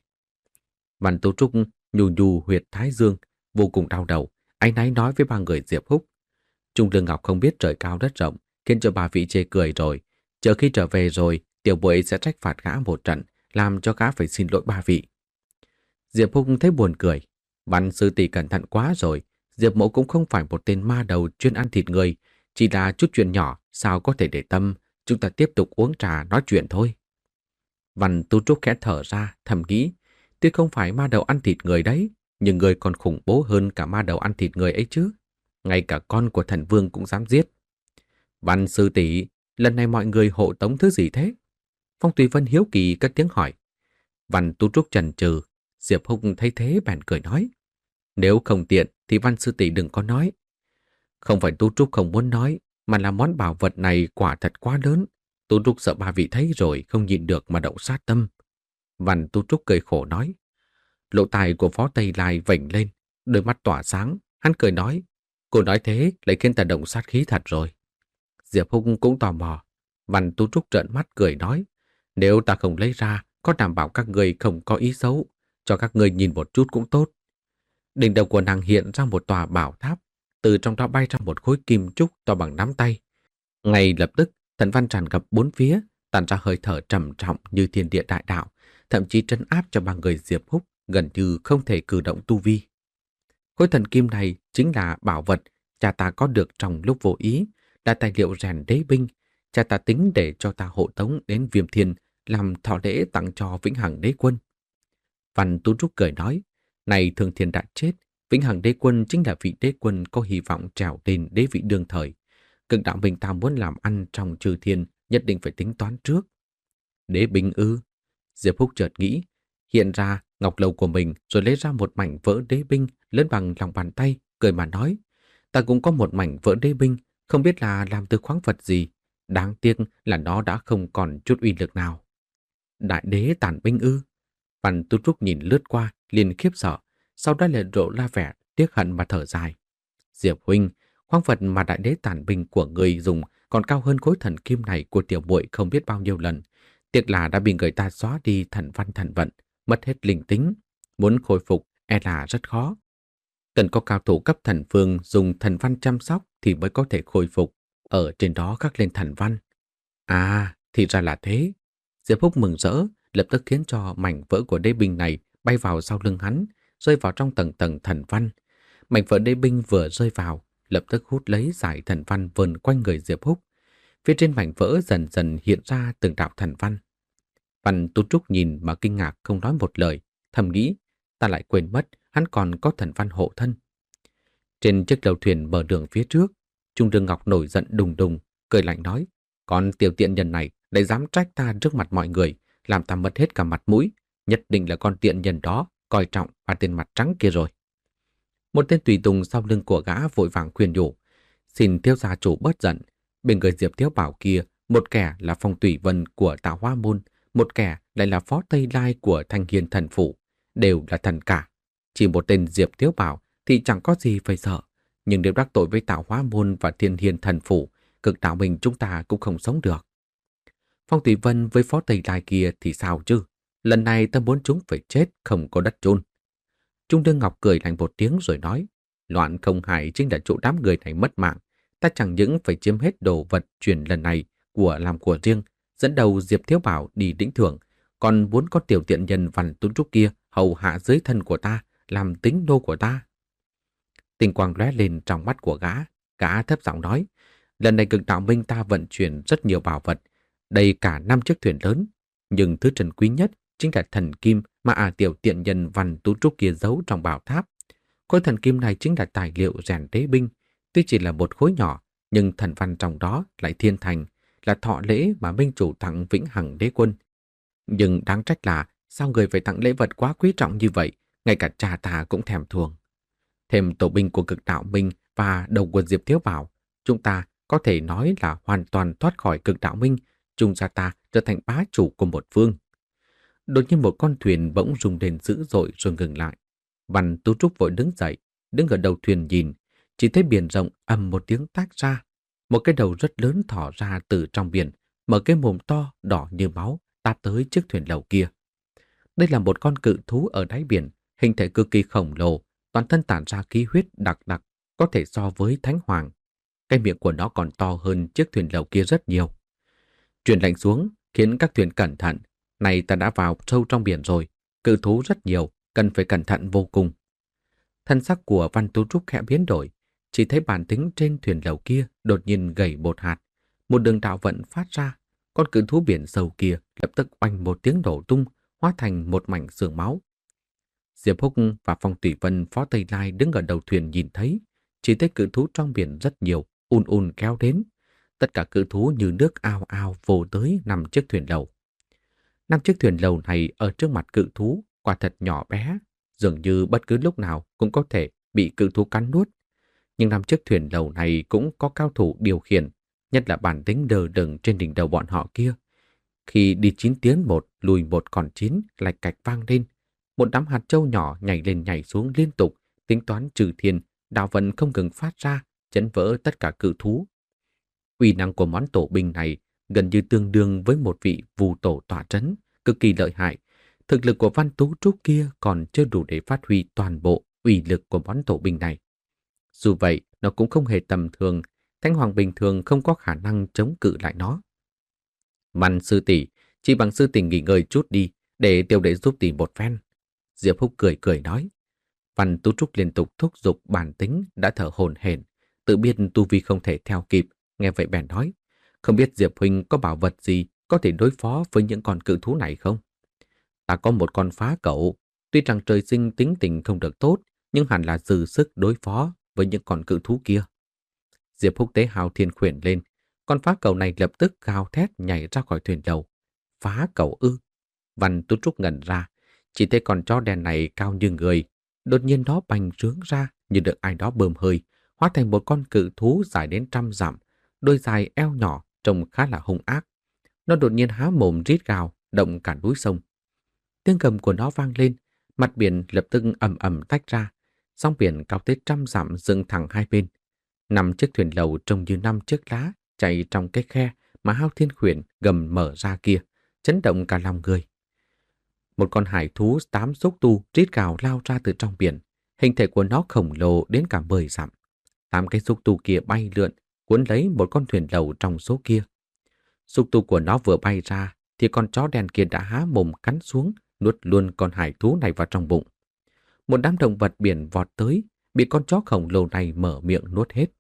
Văn Tú Trúc nhu nhu huyệt thái dương, vô cùng đau đầu, áy náy nói với ba người Diệp Húc. Trung Lương Ngọc không biết trời cao đất rộng, khiến cho bà vị chê cười rồi. Chờ khi trở về rồi, tiểu bội sẽ trách phạt gã một trận, làm cho gã phải xin lỗi ba vị. Diệp Húc thấy buồn cười. Văn sư tỷ cẩn thận quá rồi, Diệp Mộ cũng không phải một tên ma đầu chuyên ăn thịt người, chỉ là chút chuyện nhỏ, sao có thể để tâm, chúng ta tiếp tục uống trà nói chuyện thôi. Văn Tú Trúc khẽ thở ra, thầm nghĩ, tuy không phải ma đầu ăn thịt người đấy, nhưng người còn khủng bố hơn cả ma đầu ăn thịt người ấy chứ. Ngay cả con của thần vương cũng dám giết. Văn sư tỷ, lần này mọi người hộ tống thứ gì thế? Phong Tùy Vân hiếu kỳ cất tiếng hỏi. Văn Tú Trúc chần chừ, Diệp Húc thấy thế bèn cười nói. Nếu không tiện thì Văn sư tỷ đừng có nói. Không phải Tú Trúc không muốn nói, mà là món bảo vật này quả thật quá lớn. Tú Trúc sợ ba vị thấy rồi không nhịn được mà động sát tâm. Văn Tú Trúc cười khổ nói. Lộ tài của Phó Tây Lai vểnh lên, đôi mắt tỏa sáng, hắn cười nói. Cô nói thế lại khiến ta động sát khí thật rồi. Diệp Húc cũng tò mò. Văn Tú Trúc trợn mắt cười nói. Nếu ta không lấy ra, có đảm bảo các người không có ý xấu, cho các người nhìn một chút cũng tốt. Đỉnh đầu của nàng hiện ra một tòa bảo tháp, từ trong đó bay ra một khối kim trúc to bằng nắm tay. Ngay lập tức, thần văn tràn ngập bốn phía, tản ra hơi thở trầm trọng như thiên địa đại đạo, thậm chí trấn áp cho ba người Diệp Húc gần như không thể cử động tu vi. Khối thần kim này chính là bảo vật cha ta có được trong lúc vô ý, là tài liệu rèn đế binh. Cha ta tính để cho ta hộ tống đến Viêm Thiên làm thọ lễ tặng cho Vĩnh Hằng Đế Quân. Văn Tú Trúc cười nói, này Thương Thiên đã chết, Vĩnh Hằng Đế Quân chính là vị đế quân có hy vọng trèo lên đế vị đương thời. Cực đạo mình ta muốn làm ăn trong chư thiên, nhất định phải tính toán trước. Đế binh ư? Diệp Húc chợt nghĩ, hiện ra ngọc lầu của mình rồi lấy ra một mảnh vỡ đế binh lớn bằng lòng bàn tay, cười mà nói, ta cũng có một mảnh vỡ đế binh, không biết là làm từ khoáng vật gì. Đáng tiếc là nó đã không còn chút uy lực nào. Đại đế tản binh ư? Văn Tú Trúc nhìn lướt qua, liền khiếp sợ, sau đó lại rộ la vẻ tiếc hận mà thở dài. Diệp huynh, khoáng vật mà đại đế tản binh của người dùng còn cao hơn khối thần kim này của tiểu muội không biết bao nhiêu lần. Tiếc là đã bị người ta xóa đi thần văn thần vận, mất hết linh tính. Muốn khôi phục e là rất khó. Cần có cao thủ cấp thần vương dùng thần văn chăm sóc thì mới có thể khôi phục. Ở trên đó khắc lên thần văn. À, thì ra là thế. Diệp Húc mừng rỡ, lập tức khiến cho mảnh vỡ của đế binh này bay vào sau lưng hắn, rơi vào trong tầng tầng thần văn. Mảnh vỡ đế binh vừa rơi vào, lập tức hút lấy giải thần văn vờn quanh người Diệp Húc. Phía trên mảnh vỡ dần dần hiện ra từng đạo thần văn. Văn Tú Trúc nhìn mà kinh ngạc không nói một lời, thầm nghĩ, ta lại quên mất hắn còn có thần văn hộ thân. Trên chiếc lầu thuyền bờ đường phía trước, Trung Lương Ngọc nổi giận đùng đùng, cười lạnh nói, còn tiểu tiện nhân này lại dám trách ta trước mặt mọi người, làm ta mất hết cả mặt mũi, nhất định là con tiện nhân đó coi trọng ba tên mặt trắng kia rồi. Một tên tùy tùng sau lưng của gã vội vàng khuyên nhủ, xin thiếu gia chủ bớt giận. Bên người Diệp Thiếu Bảo kia, một kẻ là Phong Tùy Vân của Tạo Hoa Môn, một kẻ lại là Phó Tây Lai của Thanh Hiên Thần Phủ, đều là thần cả. Chỉ một tên Diệp Thiếu Bảo thì chẳng có gì phải sợ, nhưng nếu đắc tội với Tạo Hóa Môn và Thiên Hiên Thần Phủ, Cực đạo mình chúng ta cũng không sống được. Phong Tùy Vân với Phó Tây Lai kia thì sao chứ? Lần này ta muốn chúng phải chết, không có đất chôn. Trung Lương Ngọc cười lạnh một tiếng rồi nói, loạn không hại chính là chỗ đám người này mất mạng. Ta chẳng những phải chiếm hết đồ vật truyền lần này của làm của riêng, dẫn đầu Diệp Thiếu Bảo đi lĩnh thưởng, còn muốn có tiểu tiện nhân Văn Tú Trúc kia hầu hạ dưới thân của ta, làm tính nô của ta. Tinh quang lóe lên trong mắt của gã. Gã thấp giọng nói, lần này Cực Đạo Minh ta vận chuyển rất nhiều bảo vật, đầy cả năm chiếc thuyền lớn. Nhưng thứ trân quý nhất chính là thần kim mà ả tiểu tiện nhân Văn Tú Trúc kia giấu trong bảo tháp. Khối thần kim này chính là tài liệu rèn đế binh. Tuy chỉ là một khối nhỏ, nhưng thần văn trong đó lại thiên thành, là thọ lễ mà Minh Chủ tặng Vĩnh Hằng Đế Quân. Nhưng đáng trách là sao người phải tặng lễ vật quá quý trọng như vậy, ngay cả cha ta cũng thèm thuồng. Thêm tổ binh của Cực Đạo Minh và đầu quân Diệp Thiếu vào, chúng ta có thể nói là hoàn toàn thoát khỏi Cực Đạo Minh, chung ra ta trở thành bá chủ của một phương. Đột nhiên một con thuyền bỗng rung lên dữ dội rồi ngừng lại. Văn Tú Trúc vội đứng dậy, đứng ở đầu thuyền nhìn, chỉ thấy biển rộng ầm một tiếng tách ra. Một cái đầu rất lớn thỏ ra từ trong biển, mở cái mồm to đỏ như máu, tát tới chiếc thuyền lầu kia. Đây là một con cự thú ở đáy biển, hình thể cực kỳ khổng lồ, toàn thân tản ra khí huyết đặc đặc, có thể so với thánh hoàng. Cái miệng của nó còn to hơn chiếc thuyền lầu kia rất nhiều. Truyền lệnh xuống, khiến các thuyền cẩn thận. Này ta đã vào sâu trong biển rồi, cự thú rất nhiều, cần phải cẩn thận vô cùng. Thân sắc của Văn Tú Trúc khẽ biến đổi, chỉ thấy bản tính trên thuyền lầu kia đột nhiên gầy một hạt. Một đường đạo vận phát ra, con cự thú biển sâu kia lập tức oanh một tiếng nổ tung, hóa thành một mảnh xương máu. Diệp Húc và Phong Thủy Vân Phó Tây Lai đứng ở đầu thuyền nhìn thấy, chỉ thấy cự thú trong biển rất nhiều, ùn ùn kéo đến. Tất cả cự thú như nước ao ao vồ tới năm chiếc thuyền lầu. Năm chiếc thuyền lầu này ở trước mặt cự thú, quả thật nhỏ bé, dường như bất cứ lúc nào cũng có thể bị cự thú cắn nuốt. Nhưng năm chiếc thuyền lầu này cũng có cao thủ điều khiển, nhất là bản tính đờ đẫn trên đỉnh đầu bọn họ kia. Khi đi chín tiến một, lùi một còn chín, lạch cạch vang lên. Một đám hạt châu nhỏ nhảy lên nhảy xuống liên tục, tính toán trừ thiên, đạo vận không ngừng phát ra, chấn vỡ tất cả cự thú. Uy năng của món tổ binh này gần như tương đương với một vị vù tổ tọa trấn, cực kỳ lợi hại. Thực lực của Văn Tú Trúc kia còn chưa đủ để phát huy toàn bộ uy lực của món tổ binh này. Dù vậy, nó cũng không hề tầm thường, Thánh Hoàng bình thường không có khả năng chống cự lại nó. Văn sư tỷ, chỉ bằng sư tỷ nghỉ ngơi chút đi, để tiểu đệ giúp tỷ một phen. Diệp Húc cười cười nói. Văn Tú Trúc liên tục thúc giục bản tính đã thở hổn hển, tự biết tu vi không thể theo kịp, nghe vậy bèn nói, không biết Diệp huynh có bảo vật gì có thể đối phó với những con cự thú này không? Ta có một con phá cẩu, tuy rằng trời sinh tính tình không được tốt, nhưng hẳn là dư sức đối phó với những con cự thú kia. Diệp Húc tế hào thiên khuyển lên, con phá cẩu này lập tức gào thét nhảy ra khỏi thuyền lầu. Phá cẩu ư? Văn Tú Trúc ngẩn ra, chỉ thấy con chó đen này cao như người, đột nhiên nó bành trướng ra như được ai đó bơm hơi, hóa thành một con cự thú dài đến trăm dặm, đôi dài eo nhỏ trông khá là hung ác. Nó đột nhiên há mồm rít gào, động cả núi sông. Tiếng gầm của nó vang lên, mặt biển lập tức ầm ầm tách ra, sóng biển cao tới trăm dặm dựng thẳng hai bên. Năm chiếc thuyền lầu trông như năm chiếc lá chạy trong cái khe mà Hao Thiên Khuyển gầm mở ra kia, chấn động cả lòng người. Một con hải thú tám xúc tu rít gào lao ra từ trong biển, hình thể của nó khổng lồ đến cả mười dặm. Tám cái xúc tu kia bay lượn, cuốn lấy một con thuyền lầu trong số kia. Xúc tu của nó vừa bay ra, thì con chó đen kia đã há mồm cắn xuống, nuốt luôn con hải thú này vào trong bụng. Một đám động vật biển vọt tới, bị con chó khổng lồ này mở miệng nuốt hết.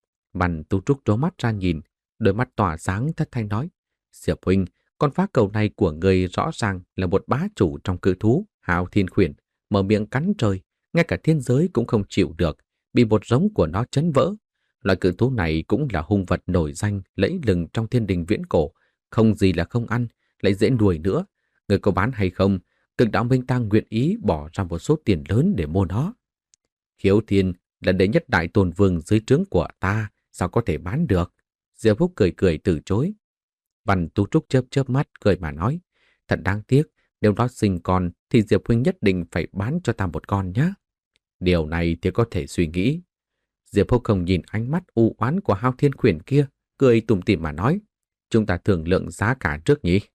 Văn Tú Trúc trố mắt ra nhìn, đôi mắt tỏa sáng thất thanh nói, Diệp huynh, con phá cầu này của người rõ ràng là một bá chủ trong cự thú, Hao Thiên Khuyển, mở miệng cắn trời, ngay cả thiên giới cũng không chịu được, bị một giống của nó chấn vỡ. Loại cự thú này cũng là hung vật nổi danh, lẫy lừng trong thiên đình viễn cổ, không gì là không ăn, lại dễ nuôi nữa. Người có bán hay không? Cực Đạo Minh ta nguyện ý bỏ ra một số tiền lớn để mua nó. Khiếu Thiên là đệ nhất đại tôn vương dưới trướng của ta, sao có thể bán được? Diệp Húc cười cười từ chối. Văn Tú Trúc chớp chớp mắt cười mà nói, thật đáng tiếc, nếu nó sinh con thì Diệp huynh nhất định phải bán cho ta một con nhé. Điều này thì có thể suy nghĩ. Diệp Húc không nhìn ánh mắt u oán của Hao Thiên Khuyển kia, cười tủm tỉm mà nói, chúng ta thương lượng giá cả trước nhỉ.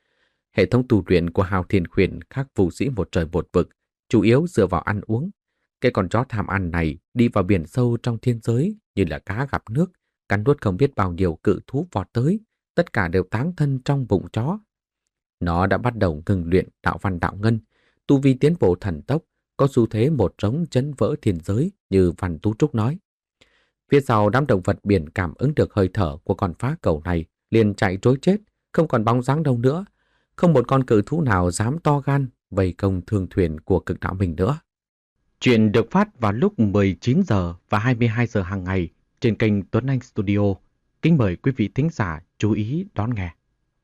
Hệ thống tu luyện của Hao Thiên Khuyển khác vũ sĩ một trời một vực, chủ yếu dựa vào ăn uống. Cái con chó tham ăn này đi vào biển sâu trong thiên giới như là cá gặp nước, cắn nuốt không biết bao nhiêu cự thú vọt tới, tất cả đều táng thân trong bụng chó. Nó đã bắt đầu ngừng luyện đạo văn đạo ngân, tu vi tiến bộ thần tốc, có xu thế một trống chấn vỡ thiên giới như Văn Tú Trúc nói. Phía sau đám động vật biển cảm ứng được hơi thở của con phá cầu này liền chạy trối chết, không còn bóng dáng đâu nữa. Không một con cự thú nào dám to gan vây công thương thuyền của cực đạo mình nữa. Chuyện được phát vào lúc mười chín giờ và hai mươi hai giờ hàng ngày trên kênh Tuấn Anh Studio. Kính mời quý vị thính giả chú ý đón nghe.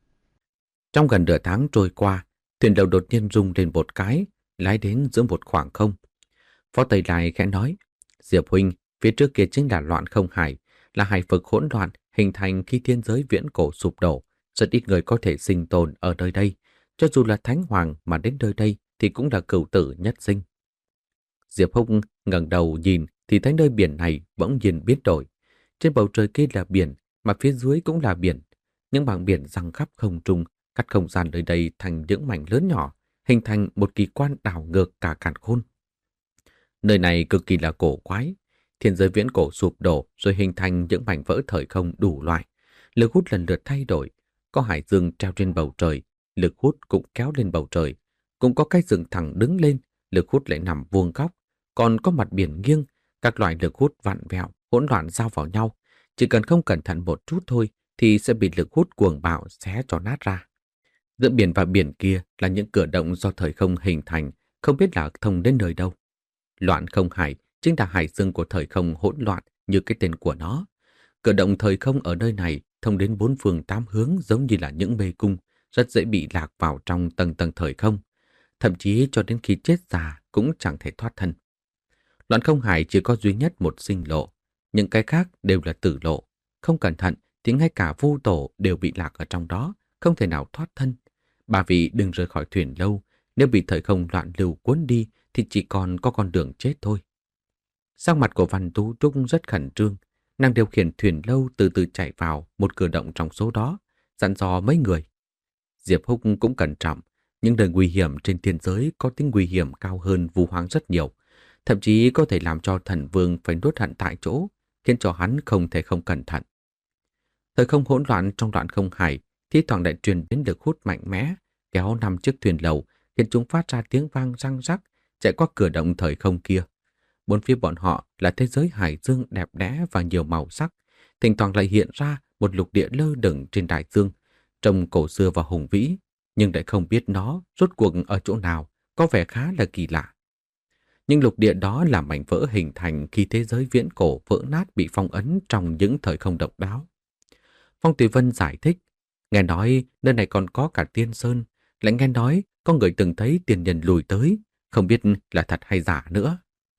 Trong gần nửa tháng trôi qua, thuyền đầu đột nhiên rung lên một cái, lái đến giữa một khoảng không. Phó Tây Lai khẽ nói, Diệp huynh, phía trước kia chính là loạn không hải, là hải vực hỗn loạn hình thành khi thiên giới viễn cổ sụp đổ. Rất ít người có thể sinh tồn ở nơi đây. Cho dù là Thánh Hoàng mà đến nơi đây thì cũng là cửu tử nhất sinh. Diệp Húc ngẩng đầu nhìn thì thấy nơi biển này bỗng nhiên biến đổi. Trên bầu trời kia là biển, mà phía dưới cũng là biển. Những mảng biển giăng khắp không trung, cắt không gian nơi đây thành những mảnh lớn nhỏ, hình thành một kỳ quan đảo ngược cả càn khôn. Nơi này cực kỳ là cổ quái. Thiên giới viễn cổ sụp đổ rồi hình thành những mảnh vỡ thời không đủ loại. Lực hút lần lượt thay đổi. Có hải dương treo trên bầu trời, lực hút cũng kéo lên bầu trời. Cũng có cái rừng thẳng đứng lên, lực hút lại nằm vuông góc. Còn có mặt biển nghiêng, các loại lực hút vặn vẹo, hỗn loạn giao vào nhau. Chỉ cần không cẩn thận một chút thôi thì sẽ bị lực hút cuồng bạo xé cho nát ra. Giữa biển và biển kia là những cửa động do thời không hình thành, không biết là thông đến nơi đâu. Loạn không hải chính là hải dương của thời không hỗn loạn như cái tên của nó. Cửa động thời không ở nơi này thông đến bốn phương tám hướng giống như là những mê cung, rất dễ bị lạc vào trong tầng tầng thời không. Thậm chí cho đến khi chết già cũng chẳng thể thoát thân. Loạn không hải chỉ có duy nhất một sinh lộ, những cái khác đều là tử lộ. Không cẩn thận thì ngay cả vu tổ đều bị lạc ở trong đó, không thể nào thoát thân. Bà vị đừng rời khỏi thuyền lâu, nếu bị thời không loạn lưu cuốn đi thì chỉ còn có con đường chết thôi. Sắc mặt của Văn Tú Trúc rất khẩn trương, nàng điều khiển thuyền lâu từ từ chạy vào một cửa động trong số đó, dặn dò mấy người. Diệp Húc cũng cẩn trọng, những nơi nguy hiểm trên thiên giới có tính nguy hiểm cao hơn Vu Hoang rất nhiều, thậm chí có thể làm cho thần vương phải nuốt hận tại chỗ, khiến cho hắn không thể không cẩn thận. Thời không hỗn loạn trong đoạn không hải, thi thoảng lại truyền đến lực hút mạnh mẽ, kéo năm chiếc thuyền lầu, khiến chúng phát ra tiếng vang răng rắc, chạy qua cửa động thời không kia. Bốn phía bọn họ là thế giới hải dương đẹp đẽ và nhiều màu sắc, thỉnh thoảng lại hiện ra một lục địa lơ lửng trên đại dương, trông cổ xưa và hùng vĩ, nhưng lại không biết nó rốt cuộc ở chỗ nào, có vẻ khá là kỳ lạ. Nhưng lục địa đó là mảnh vỡ hình thành khi thế giới viễn cổ vỡ nát bị phong ấn trong những thời không độc đáo. Phong Tùy Vân giải thích, nghe nói nơi này còn có cả tiên sơn, lại nghe nói có người từng thấy tiền nhân lùi tới, không biết là thật hay giả nữa.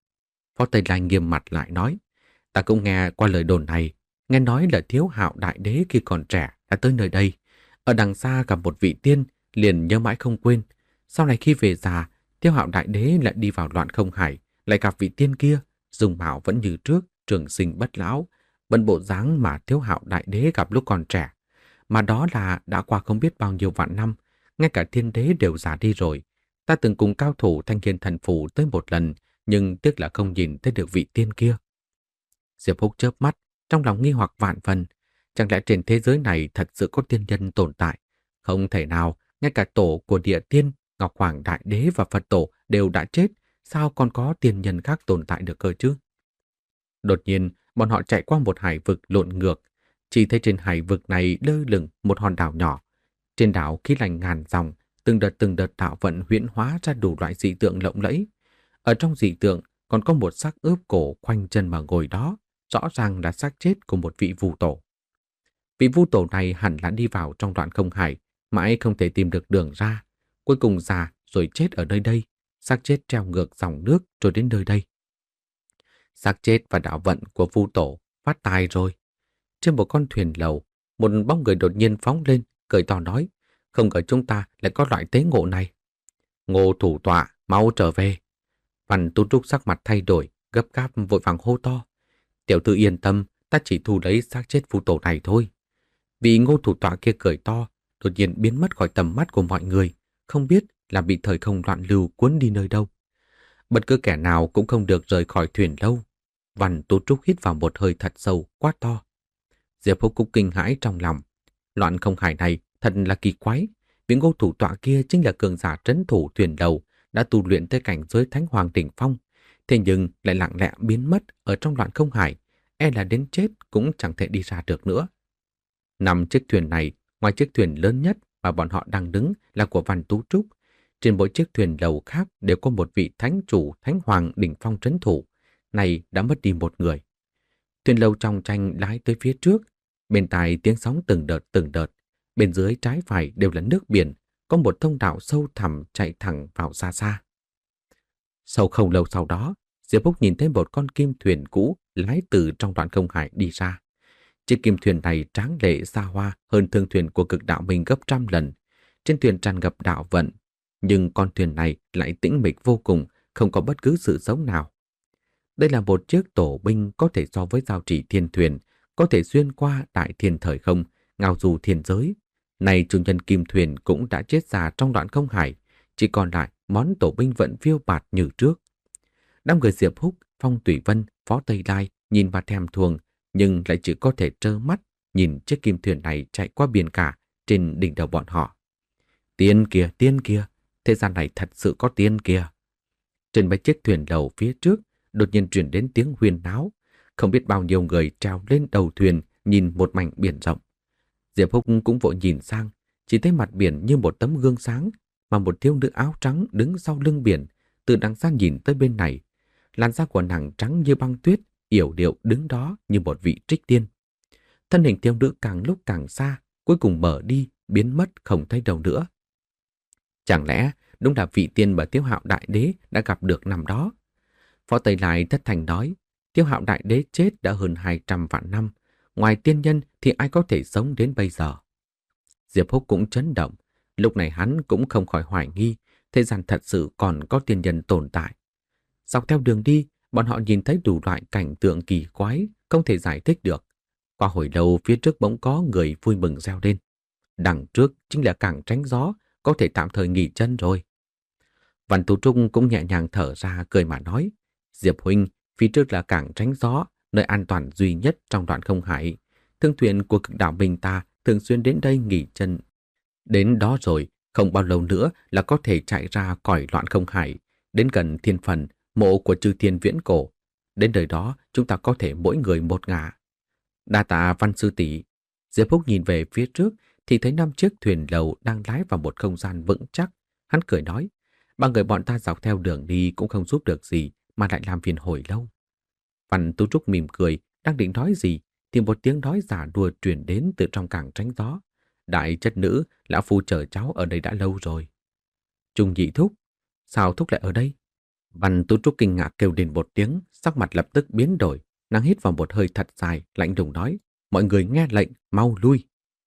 Phó Tây Lai nghiêm mặt lại nói, ta cũng nghe qua lời đồn này, nghe nói là Thiếu Hạo Đại Đế khi còn trẻ đã tới nơi đây. Ở đằng xa gặp một vị tiên, liền nhớ mãi không quên. Sau này khi về già, Thiếu Hạo Đại Đế lại đi vào loạn không hải, lại gặp vị tiên kia, dùng mạo vẫn như trước, trường sinh bất lão, vẫn bộ dáng mà Thiếu Hạo Đại Đế gặp lúc còn trẻ. Mà đó là đã qua không biết bao nhiêu vạn năm, ngay cả thiên đế đều già đi rồi. Ta từng cùng cao thủ Thanh Hiên Thần Phủ tới một lần, nhưng tiếc là không nhìn thấy được vị tiên kia. Diệp Húc chớp mắt, trong lòng nghi hoặc vạn phần. Chẳng lẽ trên thế giới này thật sự có tiên nhân tồn tại? Không thể nào, ngay cả tổ của địa tiên, Ngọc Hoàng Đại Đế và Phật Tổ đều đã chết, sao còn có tiên nhân khác tồn tại được cơ chứ? Đột nhiên, bọn họ chạy qua một hải vực lộn ngược. Chỉ thấy trên hải vực này lơ lửng một hòn đảo nhỏ. Trên đảo khí lạnh ngàn dòng, từng đợt từng đợt đạo vận huyễn hóa ra đủ loại dị tượng lộng lẫy. Ở trong dị tượng còn có một xác ướp cổ khoanh chân mà ngồi đó, rõ ràng là xác chết của một vị vu tổ. Vị vu tổ này hẳn là đi vào trong đoạn không hải, mãi không thể tìm được đường ra. Cuối cùng già rồi chết ở nơi đây, xác chết treo ngược dòng nước rồi đến nơi đây. Xác chết và đạo vận của vu tổ phát tài rồi. Trên một con thuyền lầu, một bóng người đột nhiên phóng lên, cười to nói, không ngờ chúng ta lại có loại tế ngộ này. Ngô thủ tọa, mau trở về. Văn Tú Trúc sắc mặt thay đổi, gấp gáp vội vàng hô to. Tiểu thư yên tâm, ta chỉ thu lấy xác chết vu tổ này thôi. Vị Ngô thủ tọa kia cười to, đột nhiên biến mất khỏi tầm mắt của mọi người, không biết là bị thời không loạn lưu cuốn đi nơi đâu. Bất cứ kẻ nào cũng không được rời khỏi thuyền lâu. Văn Tú Trúc hít vào một hơi thật sâu, quát to. Diệp Húc cũng kinh hãi trong lòng. Loạn không hải này thật là kỳ quái. Vị Ngô thủ tọa kia chính là cường giả trấn thủ thuyền lâu, đã tu luyện tới cảnh giới Thánh Hoàng đỉnh phong, thế nhưng lại lặng lẽ biến mất ở trong loạn không hải, e là đến chết cũng chẳng thể đi ra được nữa. Năm chiếc thuyền này, ngoài chiếc thuyền lớn nhất mà bọn họ đang đứng là của Văn Tú Trúc, trên mỗi chiếc thuyền lầu khác đều có một vị thánh chủ, thánh hoàng đỉnh phong trấn thủ, này đã mất đi một người. Thuyền lầu trong tranh lái tới phía trước, bên tai tiếng sóng từng đợt từng đợt, bên dưới trái phải đều là nước biển, có một thông đạo sâu thẳm chạy thẳng vào xa xa. Sau không lâu sau đó, Diệp Húc nhìn thấy một con kim thuyền cũ lái từ trong đoạn không hải đi ra. Chiếc kim thuyền này tráng lệ xa hoa hơn thương thuyền của Cực Đạo Minh gấp trăm lần. Trên thuyền tràn ngập đạo vận, nhưng con thuyền này lại tĩnh mịch vô cùng, không có bất cứ sự sống nào. Đây là một chiếc tổ binh có thể so với giao chỉ thiên thuyền, có thể xuyên qua đại thiên thời không, ngao du thiên giới. Này chủ nhân kim thuyền cũng đã chết già trong đoạn không hải, chỉ còn lại món tổ binh vẫn phiêu bạt như trước. Đám người Diệp Húc, Phong Tùy Vân, Phó Tây Lai nhìn và thèm thuồng, nhưng lại chỉ có thể trơ mắt nhìn chiếc kim thuyền này chạy qua biển cả trên đỉnh đầu bọn họ. Tiên kìa, tiên kìa, thế gian này thật sự có tiên kìa. Trên mấy chiếc thuyền lầu phía trước đột nhiên truyền đến tiếng huyên náo, không biết bao nhiêu người trèo lên đầu thuyền nhìn một mảnh biển rộng. Diệp Húc cũng vội nhìn sang, chỉ thấy mặt biển như một tấm gương sáng, mà một thiếu nữ áo trắng đứng sau lưng biển, từ đằng xa nhìn tới bên này. Làn da của nàng trắng như băng tuyết, yểu điệu đứng đó như một vị trích tiên. Thân hình thiếu nữ càng lúc càng xa, cuối cùng mở đi, biến mất không thấy đâu nữa. Chẳng lẽ đúng là vị tiên mà Tiêu Hạo Đại Đế đã gặp được năm đó? Phó Tây Lai thất thành nói, Tiêu Hạo Đại Đế chết đã hơn hai trăm vạn năm, ngoài tiên nhân thì ai có thể sống đến bây giờ? Diệp Húc cũng chấn động, lúc này hắn cũng không khỏi hoài nghi, thế gian thật sự còn có tiên nhân tồn tại. Dọc theo đường đi, bọn họ nhìn thấy đủ loại cảnh tượng kỳ quái, không thể giải thích được. Qua hồi lâu phía trước bỗng có người vui mừng reo lên. Đằng trước chính là cảng tránh gió, có thể tạm thời nghỉ chân rồi. Văn Tú Trung cũng nhẹ nhàng thở ra cười mà nói, Diệp huynh, phía trước là cảng tránh gió, nơi an toàn duy nhất trong đoạn không hải. Thương thuyền của Cực Đạo Minh ta thường xuyên đến đây nghỉ chân. Đến đó rồi, không bao lâu nữa là có thể chạy ra khỏi loạn không hải, đến gần thiên phần, mộ của Chư Thiên Viễn Cổ. Đến đời đó, chúng ta có thể mỗi người một ngả. Đa tạ Văn sư tỷ. Diệp Húc nhìn về phía trước thì thấy năm chiếc thuyền lầu đang lái vào một không gian vững chắc. Hắn cười nói, ba người bọn ta dọc theo đường đi cũng không giúp được gì mà lại làm phiền hồi lâu. Văn Tú Trúc mỉm cười, đang định nói gì thì một tiếng nói giả đùa truyền đến từ trong cảng tránh gió. Đại chất nữ, lão phu chờ cháu ở đây đã lâu rồi. Trung Nhị thúc, sao thúc lại ở đây? Văn Tú Trúc kinh ngạc kêu lên một tiếng, sắc mặt lập tức biến đổi, nàng hít vào một hơi thật dài, lạnh lùng nói, mọi người nghe lệnh, mau lui.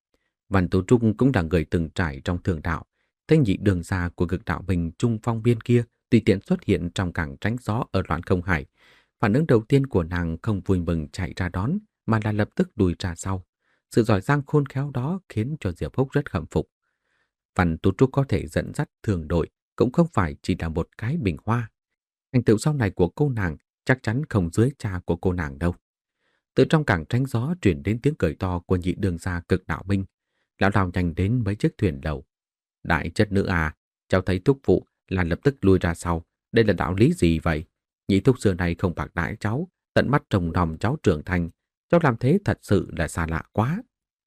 Văn Tú Trúc cũng là người từng trải trong thường đạo, thấy nhị đường gia của Cực Đạo Minh Trung Phong biên kia tùy tiện xuất hiện trong cảng tránh gió ở loạn không hải. Phản ứng đầu tiên của nàng không vui mừng chạy ra đón, mà là lập tức lùi ra sau. Sự giỏi giang khôn khéo đó khiến cho Diệp Húc rất khâm phục. Văn Tú Trúc có thể dẫn dắt thường đội cũng không phải chỉ là một cái bình hoa. Thành tựu sau này của cô nàng chắc chắn không dưới cha của cô nàng đâu. Từ trong cảng tránh gió truyền đến tiếng cười to của nhị đường gia Cực Đạo Minh. Lão đào nhanh đến mấy chiếc thuyền lầu. Đại chất nữ à, cháu thấy thúc phụ là lập tức lui ra sau. Đây là đạo lý gì vậy? Nhị thúc xưa này không bạc đãi cháu, tận mắt trông nom cháu trưởng thành. Cháu làm thế thật sự là xa lạ quá.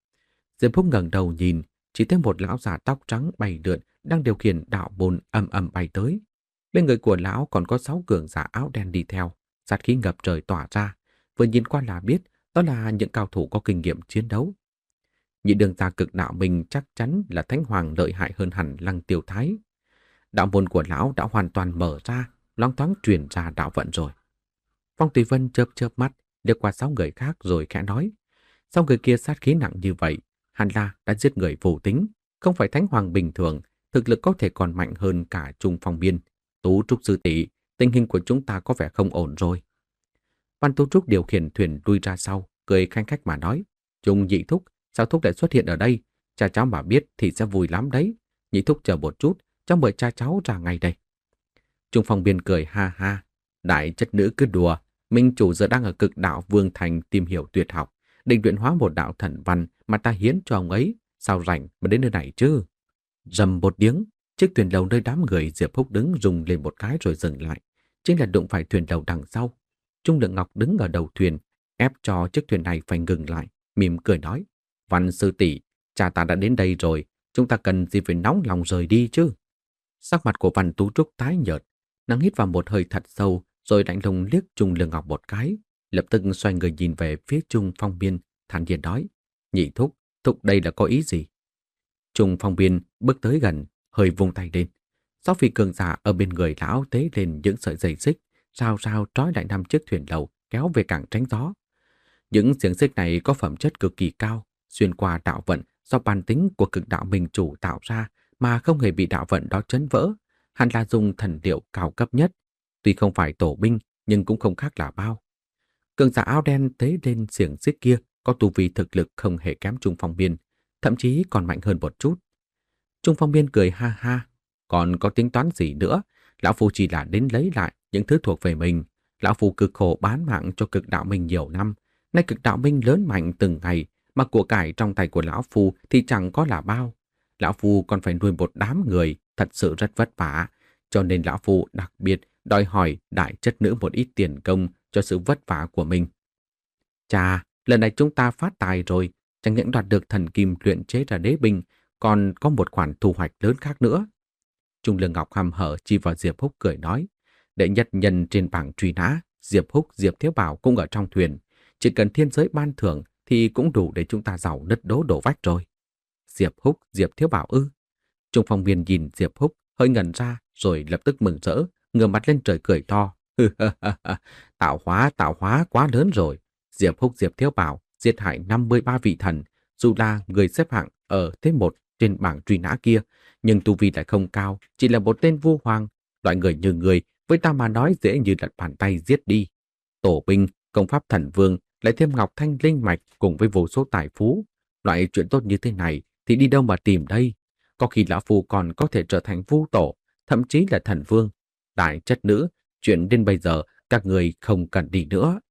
Diệp Húc ngẩng đầu nhìn, chỉ thấy một lão già tóc trắng bay lượn đang điều khiển đạo bồn âm âm bay tới. Bên người của lão còn có sáu cường giả áo đen đi theo, sát khí ngập trời tỏa ra. Vừa nhìn qua là biết đó là những cao thủ có kinh nghiệm chiến đấu. Nhị đường gia Cực Đạo Minh chắc chắn là thánh hoàng lợi hại hơn hẳn Lăng Tiêu Thái. Đạo môn của lão đã hoàn toàn mở ra, loáng thoáng truyền ra đạo vận rồi. Phong Tùy Vân chớp chớp mắt, liếc qua sáu người khác rồi khẽ nói, sáu người kia sát khí nặng như vậy, hẳn là đã giết người vô tính, không phải thánh hoàng bình thường, thực lực có thể còn mạnh hơn cả Trung Phong Biên. Tú Trúc sư tỷ, tình hình của chúng ta có vẻ không ổn rồi. Văn Tú Trúc điều khiển thuyền lui ra sau, cười khanh khách mà nói, Trung Nhị thúc, sao thúc lại xuất hiện ở đây? Cha cháu mà biết thì sẽ vui lắm đấy. Nhị thúc chờ một chút, cháu mời cha cháu ra ngay đây. Trung Phong Biên cười ha ha, đại chất nữ cứ đùa, minh chủ giờ đang ở Cực Đạo Vương Thành tìm hiểu tuyệt học, định luyện hóa một đạo thần văn mà ta hiến cho ông ấy, sao rảnh mà đến nơi này chứ? Rầm một tiếng, Chiếc thuyền lầu nơi đám người Diệp Húc đứng rung lên một cái rồi dừng lại, chính là đụng phải thuyền lầu đằng sau. Trung Lượng Ngọc đứng ở đầu thuyền, ép cho chiếc thuyền này phải ngừng lại, mỉm cười nói: "Văn sư tỷ, cha ta đã đến đây rồi, chúng ta cần gì phải nóng lòng rời đi chứ?" Sắc mặt của Văn Tú Trúc tái nhợt, nàng hít vào một hơi thật sâu, rồi lạnh lùng liếc Trung Lượng Ngọc một cái, lập tức xoay người nhìn về phía Trung Phong Biên, thản nhiên nói: "Nhị thúc, thúc đây là có ý gì?" Trung Phong Biên bước tới gần, hơi vung tay lên. Sáu phi cường giả ở bên người lão tế lên những sợi dây xích, sao sao trói lại năm chiếc thuyền lầu kéo về cảng tránh gió. Những xiềng xích này có phẩm chất cực kỳ cao, xuyên qua đạo vận do bản tính của cực đạo minh chủ tạo ra mà không hề bị đạo vận đó chấn vỡ. Hẳn là dùng thần liệu cao cấp nhất, tuy không phải tổ binh nhưng cũng không khác là bao. Cường giả áo đen tế lên xiềng xích kia có tu vi thực lực không hề kém Trung Phong Biên, thậm chí còn mạnh hơn một chút. Trung Phong Biên cười ha ha: "Còn có tính toán gì nữa? Lão Phu chỉ là đến lấy lại những thứ thuộc về mình. Lão Phu cực khổ bán mạng cho cực đạo minh nhiều năm. Nay cực đạo minh lớn mạnh từng ngày, mà của cải trong tay của Lão Phu thì chẳng có là bao. Lão Phu còn phải nuôi một đám người, thật sự rất vất vả. Cho nên Lão Phu đặc biệt đòi hỏi đại chất nữ một ít tiền công cho sự vất vả của mình." "Chà, lần này chúng ta phát tài rồi, chẳng những đoạt được thần kim luyện chế ra đế binh, còn có một khoản thu hoạch lớn khác nữa." Trung Lương Ngọc hăm hở chỉ vào Diệp Húc cười nói: "Đệ nhất nhân trên bảng truy nã, Diệp Húc, Diệp Thiếu Bảo cũng ở trong thuyền. Chỉ cần thiên giới ban thưởng thì cũng đủ để chúng ta giàu nứt đố đổ vách rồi." "Diệp Húc, Diệp Thiếu Bảo ư?" Trung Phong Biên nhìn Diệp Húc hơi ngẩn ra rồi lập tức mừng rỡ, ngửa mặt lên trời cười to: "Tạo hóa, tạo hóa quá lớn rồi. Diệp Húc, Diệp Thiếu Bảo giết hại năm mươi ba vị thần, dù là người xếp hạng ở thế một trên bảng truy nã kia, nhưng tu vi lại không cao, chỉ là một tên vu hoàng. Loại người như người với ta mà nói dễ như lật bàn tay giết đi. Tổ binh, công pháp thần vương, lại thêm ngọc thanh linh mạch cùng với vô số tài phú. Loại chuyện tốt như thế này thì đi đâu mà tìm đây? Có khi lão phu còn có thể trở thành vu tổ, thậm chí là thần vương. Đại chất nữ, chuyện đến bây giờ các người không cần đi nữa."